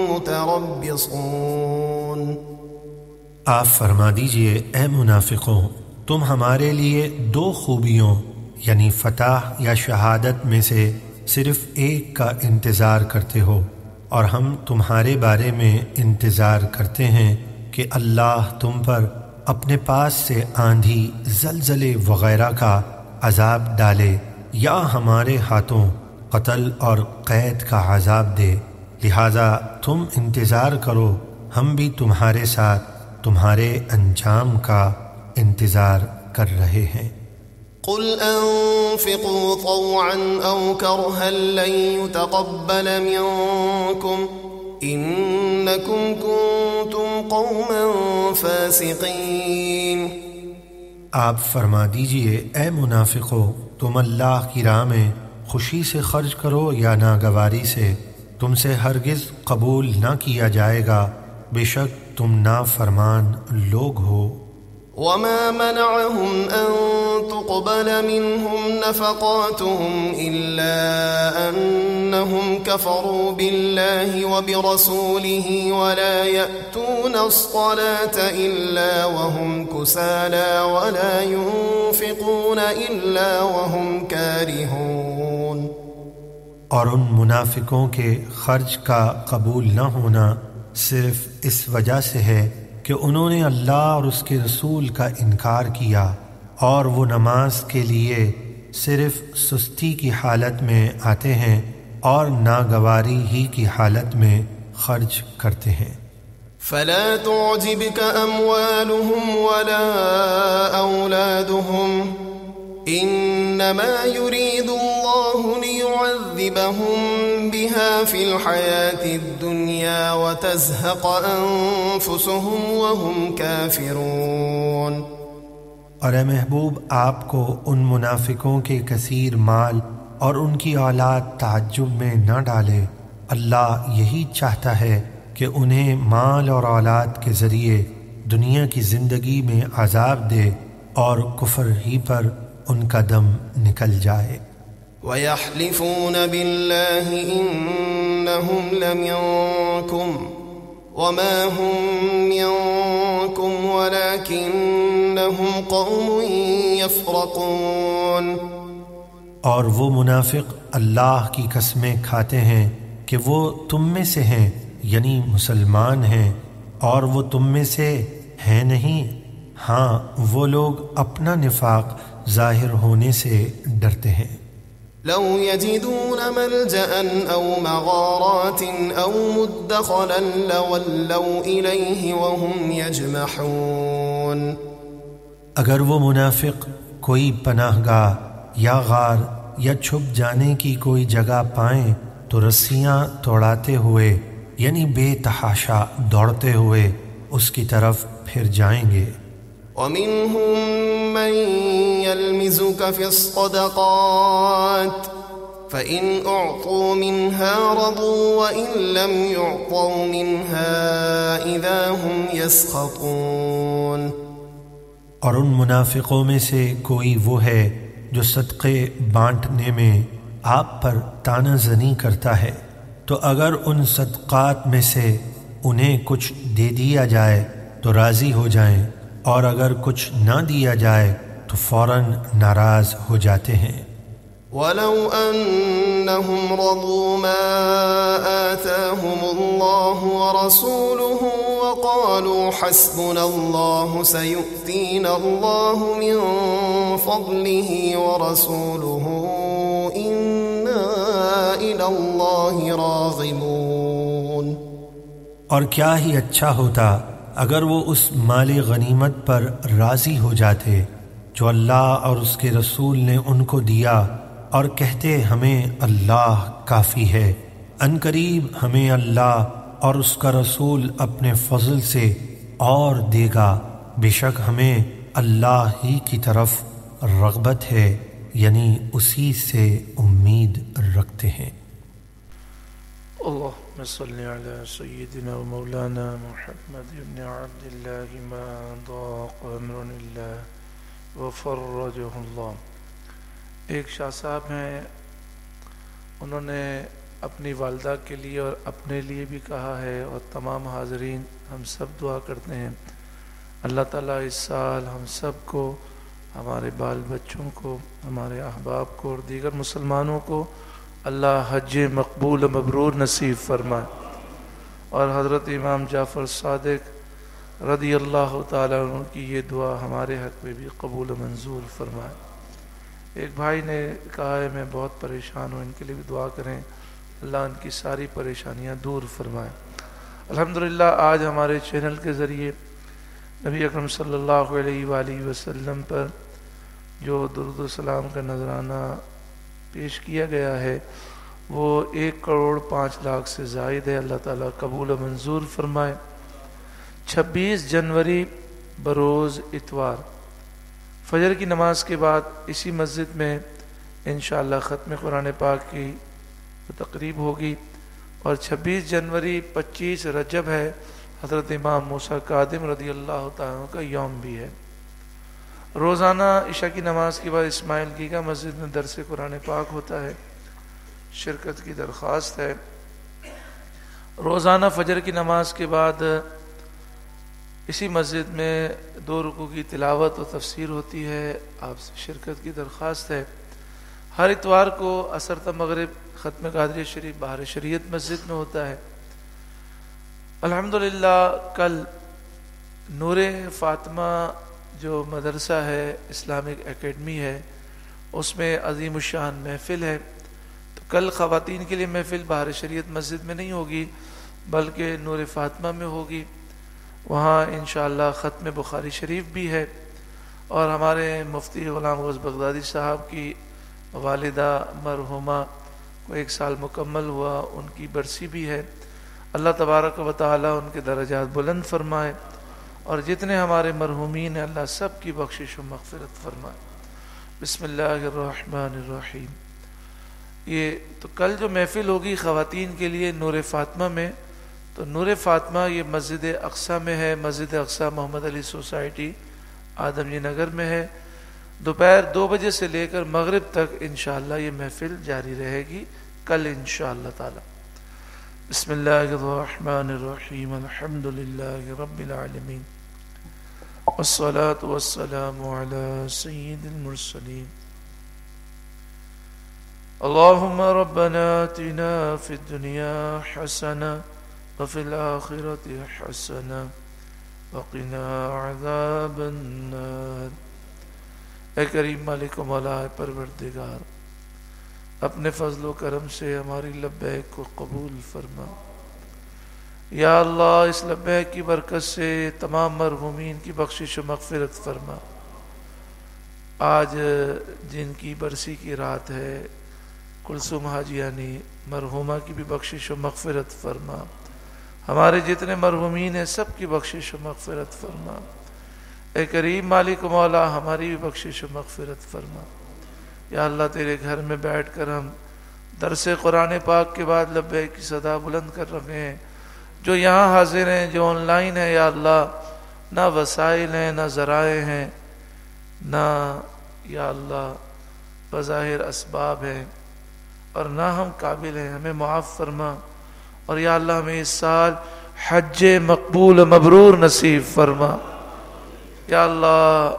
متربصون۔ آپ فرما دیجئے اے منافقوں، تم ہمارے لیے دو خوبیوں یعنی فتح یا شہادت میں سے صرف ایک کا انتظار کرتے ہو، اور ہم تمہارے بارے میں انتظار کرتے ہیں کہ اللہ تم پر اپنے پاس سے آندھی، زلزلے وغیرہ کا عذاب ڈالے، یا ہمارے ہاتھوں قتل اور قید کا عذاب دے، لہذا تم انتظار کرو، ہم بھی تمہارے ساتھ تمہارے انجام کا انتظار کر رہے ہیں۔ قل انفقوا طوعا او كرها لن يتقبل منكم انكم كنتم قوما فاسقين۔ آپ فرما دیجئے اے منافقو، تم اللہ کی راہ میں خوشی سے خرچ کرو یا ناگواری سے، تم سے ہرگز قبول نہ کیا جائے گا، بے شک تم نافرمان لوگ ہو۔ وما منعهم أن تقبل منهم نفقاتهم إلا أنهم كفروا بالله وبرسوله ولا يأتون الصلاة إلا وهم كسالى ولا ينفقون إلا وهم كارهون۔ اور ان منافقوں کے خرچ کا قبول نہ ہونا صرف اس وجہ سے ہے کہ انہوں نے اللہ اور اس کے رسول کا انکار کیا، اور وہ نماز کے لیے صرف سستی کی حالت میں آتے ہیں اور ناگواری ہی کی حالت میں خرچ کرتے ہیں۔ فلا تعجبك أموالهم ولا أولادهم إنما يريد الله ليعذبهم بها في الحياة الدنيا وتزهق أنفسهم وهم كافرون۔ اور اے محبوب آپ کو ان منافقوں کے کثیر مال اور ان کی اولاد تعجب میں نہ ڈالے، اللہ یہی چاہتا ہے کہ انہیں مال اور اولاد کے ذریعے دنیا کی زندگی میں عذاب دے اور کفر ہی پر ان کا دم نکل جائے۔ ويحلفون بالله إنهم لمنكم وما هم منكم ولكنهم قوم يفرقون. اور وہ منافق اللہ کی قسمیں کھاتے ہیں کہ وہ تم میں سے ہیں، یعنی مسلمان ہیں، اور وہ تم میں سے ہیں نہیں. ہاں وہ لوگ اپنا نفاق ظاہر ہونے سے ڈرتے ہیں. لو يجدون ملجأ أو مغارات أو مدخلا لولوا إليه وهم يجمحون. اگر وہ منافق کوئی پناہ گاہ یا غار یا چھپ جانے کی کوئی جگہ پائیں تو رسیاں توڑاتے ہوئے یعنی بے تحاشا دوڑتے ہوئے اس کی طرف پھر جائیں گے. ومنهم من يلمزك في الصدقات فإن أعطوا منها رضوا وإن لم يعطوا منها إذا هم يسخطون. اور ان منافقوں میں سے کوئی وہ ہے جو صدقے بانٹنے میں آپ پر طعنہ زنی کرتا ہے، تو اگر ان صدقات میں سے انہیں کچھ دے دیا جائے تو راضی ہو جائیں، اور اگر کچھ نہ دیا جائے تو فوراً ناراض ہو جاتے ہیں. وَلَوْ أَنَّهُمْ رَضُوا مَا آتَاهُمُ اللَّهُ وَرَسُولُهُ وَقَالُوا حَسْبُنَا اللَّهُ سَيُؤْتِينَا اللَّهُ مِنْ فَضْلِهِ وَرَسُولُهُ إِنَّا إِلَى اللَّهِ رَاغِبُونَ. اور کیا ہی اچھا ہوتا اگر وہ اس مال غنیمت پر راضی ہو جاتے جو اللہ اور اس کے رسول نے ان کو دیا، اور کہتے ہمیں اللہ کافی ہے، عنقریب ہمیں اللہ اور اس کا رسول اپنے فضل سے اور دے گا، بے شک ہمیں اللہ ہی کی طرف رغبت ہے، یعنی اسی سے امید رکھتے ہیں. اللهم صل على سيدنا ومولانا محمد بن عبد الله ما ضاق أمر الله وفرجه الله. ایک شاہ صاحب ہیں، انہوں نے اپنی والدہ کے لیے اور اپنے لیے بھی کہا ہے، اور تمام حاضرین ہم سب دعا کرتے ہیں اللہ تعالیٰ اس سال ہم سب کو، ہمارے بال بچوں کو، ہمارے احباب کو اور دیگر مسلمانوں کو اللہ حج مقبول مبرور نصیب فرمائے، اور حضرت امام جعفر صادق رضی اللہ تعالیٰ عنہ کی یہ دعا ہمارے حق میں بھی قبول منظور فرمائے. ایک بھائی نے کہا ہے میں بہت پریشان ہوں، ان کے لیے بھی دعا کریں، اللہ ان کی ساری پریشانیاں دور فرمائے. الحمدللہ آج ہمارے چینل کے ذریعے نبی اکرم صلی اللہ علیہ وآلہ وسلم پر جو درود و سلام کا نذرانہ پیش کیا گیا ہے وہ 1,05,00,000 سے زائد ہے. اللہ تعالیٰ قبول و منظور فرمائے. 26 جنوری بروز اتوار فجر کی نماز کے بعد اسی مسجد میں انشاءاللہ ختم قرآن پاک کی تقریب ہوگی، اور 26 جنوری 25 رجب ہے، حضرت امام موسیٰ کاظم رضی اللہ تعالیٰ عنہ کا یوم بھی ہے. روزانہ عشاء کی نماز کے بعد اسماعیل کی کا مسجد میں درس قرآن پاک ہوتا ہے، شرکت کی درخواست ہے. روزانہ فجر کی نماز کے بعد اسی مسجد میں 2 رکوع کی تلاوت و تفسیر ہوتی ہے، آپ سے شرکت کی درخواست ہے. ہر اتوار کو عصر تا مغرب ختم قادریہ شریف بہار شریعت مسجد میں ہوتا ہے. الحمدللہ کل نور فاطمہ جو مدرسہ ہے، اسلامک اکیڈمی ہے، اس میں عظیم الشان محفل ہے. تو کل خواتین کے لیے محفل بہار شریعت مسجد میں نہیں ہوگی بلکہ نور فاطمہ میں ہوگی. وہاں انشاءاللہ ختم بخاری شریف بھی ہے، اور ہمارے مفتی غلام غوث بغدادی صاحب کی والدہ مرحومہ کو 1 سال مکمل ہوا، ان کی برسی بھی ہے. اللہ تبارک و تعالی ان کے درجات بلند فرمائے، اور جتنے ہمارے مرحومین ہیں اللہ سب کی بخشش و مغفرت فرمائے. بسم اللہ الرحمن الرحیم. یہ تو کل جو محفل ہوگی خواتین کے لیے نور فاطمہ میں، تو نور فاطمہ یہ مسجد اقصیٰ میں ہے. مسجد اقصیٰ محمد علی سوسائٹی آدم جی نگر میں ہے. دوپہر 2 بجے سے لے کر مغرب تک انشاءاللہ یہ محفل جاری رہے گی کل انشاءاللہ تعالی. بسم اللہ الرحمن الرحیم الحمد للہ رب العالمین والصلاة والسلام علی سید المرسلین. اللهم ربنا آتنا في الدنيا حسنة وفي الآخرة حسنة وقنا عذاب النار. اے کریم مالک و مولا پروردگار، اپنے فضل و کرم سے ہماری لبیک کو قبول فرما. یا اللہ اس لبیک کی برکت سے تمام مرحومین کی بخشش و مغفرت فرما. آج جن کی برسی کی رات ہے کلثوم حاجیانی مرحومہ کی بھی بخشش و مغفرت فرما. ہمارے جتنے مرحومین ہیں سب کی بخشش و مغفرت فرما. اے کریم مالک و مولا ہماری بھی بخشش و مغفرت فرما. یا اللہ تیرے گھر میں بیٹھ کر ہم درس قرآن پاک کے بعد لبیک کی صدا بلند کر رہے ہیں. جو یہاں حاضر ہیں، جو آن لائن ہیں، یا اللہ نہ وسائل ہیں، نہ ذرائع ہیں، نہ یا اللہ بظاہر اسباب ہیں، اور نہ ہم قابل ہیں. ہمیں معاف فرما. اور یا اللہ ہمیں اس سال حج مقبول مبرور نصیب فرما. یا اللہ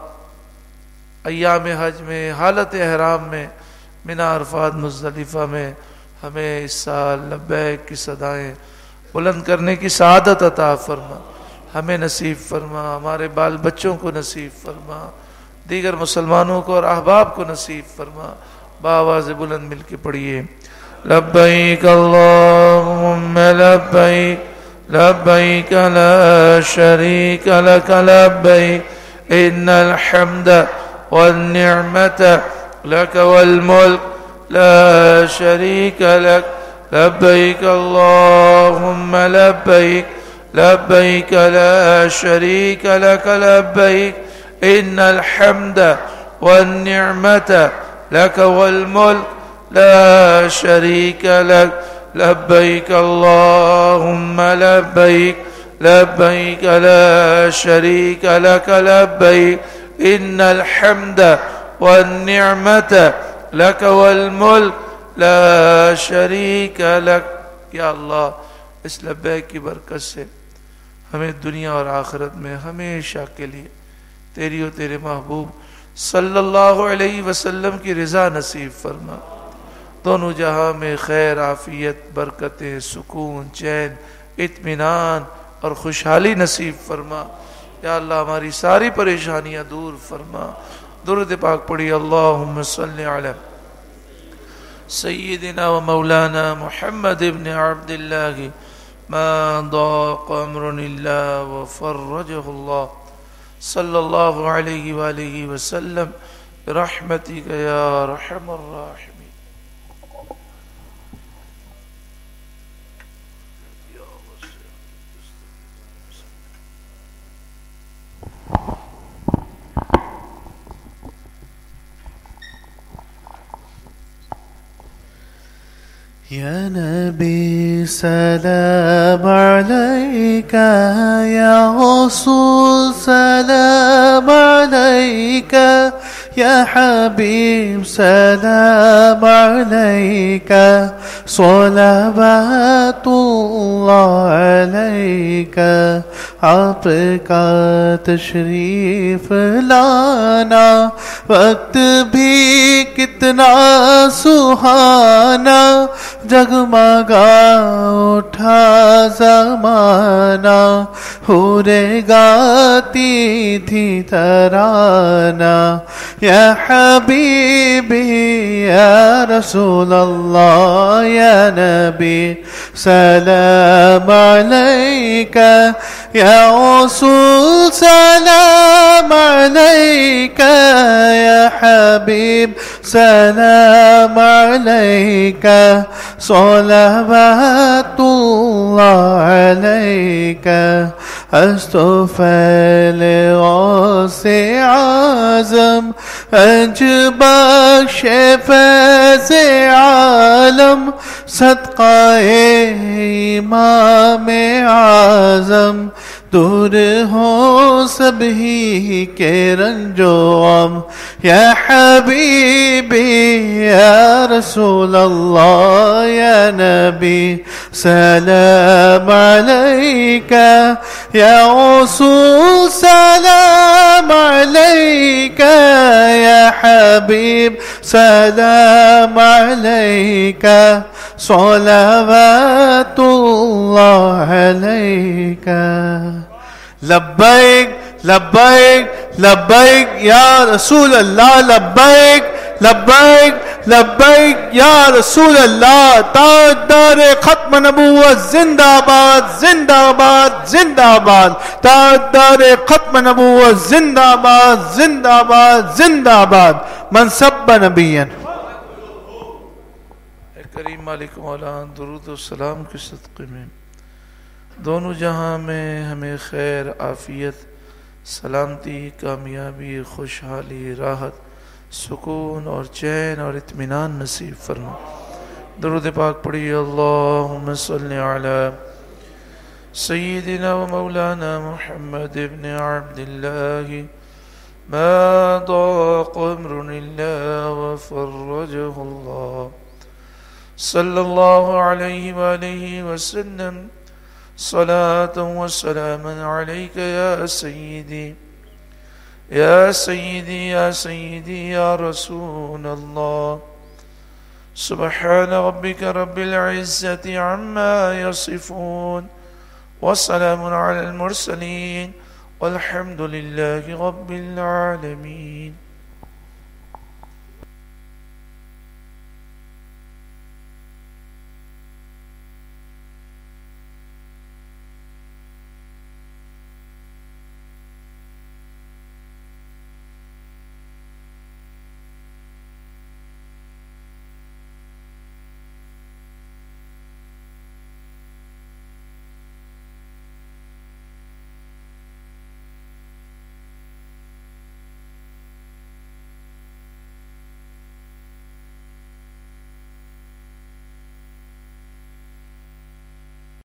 ایام حج میں، حالت احرام میں، منی عرفات مزدلفہ میں ہمیں اس سال لبیک کی صدائیں بلند کرنے کی سعادت عطا فرما. ہمیں نصیب فرما، ہمارے بال بچوں کو نصیب فرما، دیگر مسلمانوں کو اور احباب کو نصیب فرما. بآواز بلند مل کے پڑھیے لبیک اللہم لبیک لبیک لا شریک لک لبیک ان الحمد والنعمت لک والملک لا شریک لک لبیک اللہم لبیک لبیک لا شریک لک لبیک ان الحمد والنعمت لک والملک لا شریک لک لبیک اللہم لبیک لبیک لا شریک لک لبیک ان الحمد والنعمت لک والملک لا شریک لک. یا اللہ اس لبیک کی برکت سے ہمیں دنیا اور آخرت میں ہمیشہ کے لیے تیری و تیرے محبوب صلی اللہ علیہ وسلم کی رضا نصیب فرما. دونوں جہاں میں خیر، عافیت، برکتیں، سکون، چین، اطمینان اور خوشحالی نصیب فرما. یا اللہ ہماری ساری پریشانیاں دور فرما. درود پاک پڑھی اللہم صلی علی سیدنا و مولانا محمد ابن عبد اللہ ما ضاق امر اللہ وفرجہ اللہ صلی اللہ علیہ وآلہ وسلم برحمتک یا رحم الراحمین. یا نبی سلام علیکہ، یا رسول سلام علیکہ، یا حبیب سلام علیکہ، صلوات اللہ علیکہ. آپ کا تشریف لانا وقت بھی کتنا سہانا، جگمگا اٹھا زمانہ، حوریں گاتی تھی ترانہ. یا حبیبی یا رسول اللہ، یا نبی سلام علیکہ، یا رسول سلام علیکہ، یا حبیب سلام علیکہ، صلوات اللہ علیکہ. استغفر غوث اعظم انج بخش فیض عالم، صدقہ امام اعظم دور ہو سبھی کے رنج و غم یا حبیبی یا رسول اللہ یا نبی سلام علیکہ یا رسول سلام علیکہ یا حبیب سلام علیکہ صلوات اللہ علیکہ لبیک لبیک لبیک یا رسول اللہ لبیک لبیک لبیک یا رسول اللہ تاجدار ختم نبوت زندہ باد زندہ باد زندہ باد تاجدار ختم نبوت زندہ باد زندہ باد زندہ باد من سب نبیا کریم مالک مولا درود و سلام کے صدقے میں دونوں جہاں میں ہمیں خیر عافیت سلامتی کامیابی خوشحالی راحت سکون اور چین اور اطمینان نصیب فرما درود پاک پڑھی اللہم صلی علی سیدنا و مولانا محمد ابن عبداللہ ما ضاق امر اللہ وفرجہ اللہ صلی اللہ علیہ وآلہ وسلم صلاة و سلاما علیک یا سیدی یا سیدی یا سیدی یا رسول اللہ سبحان ربک رب العزت عما یصفون وسلام علی المرسلین والحمد للہ رب العالمین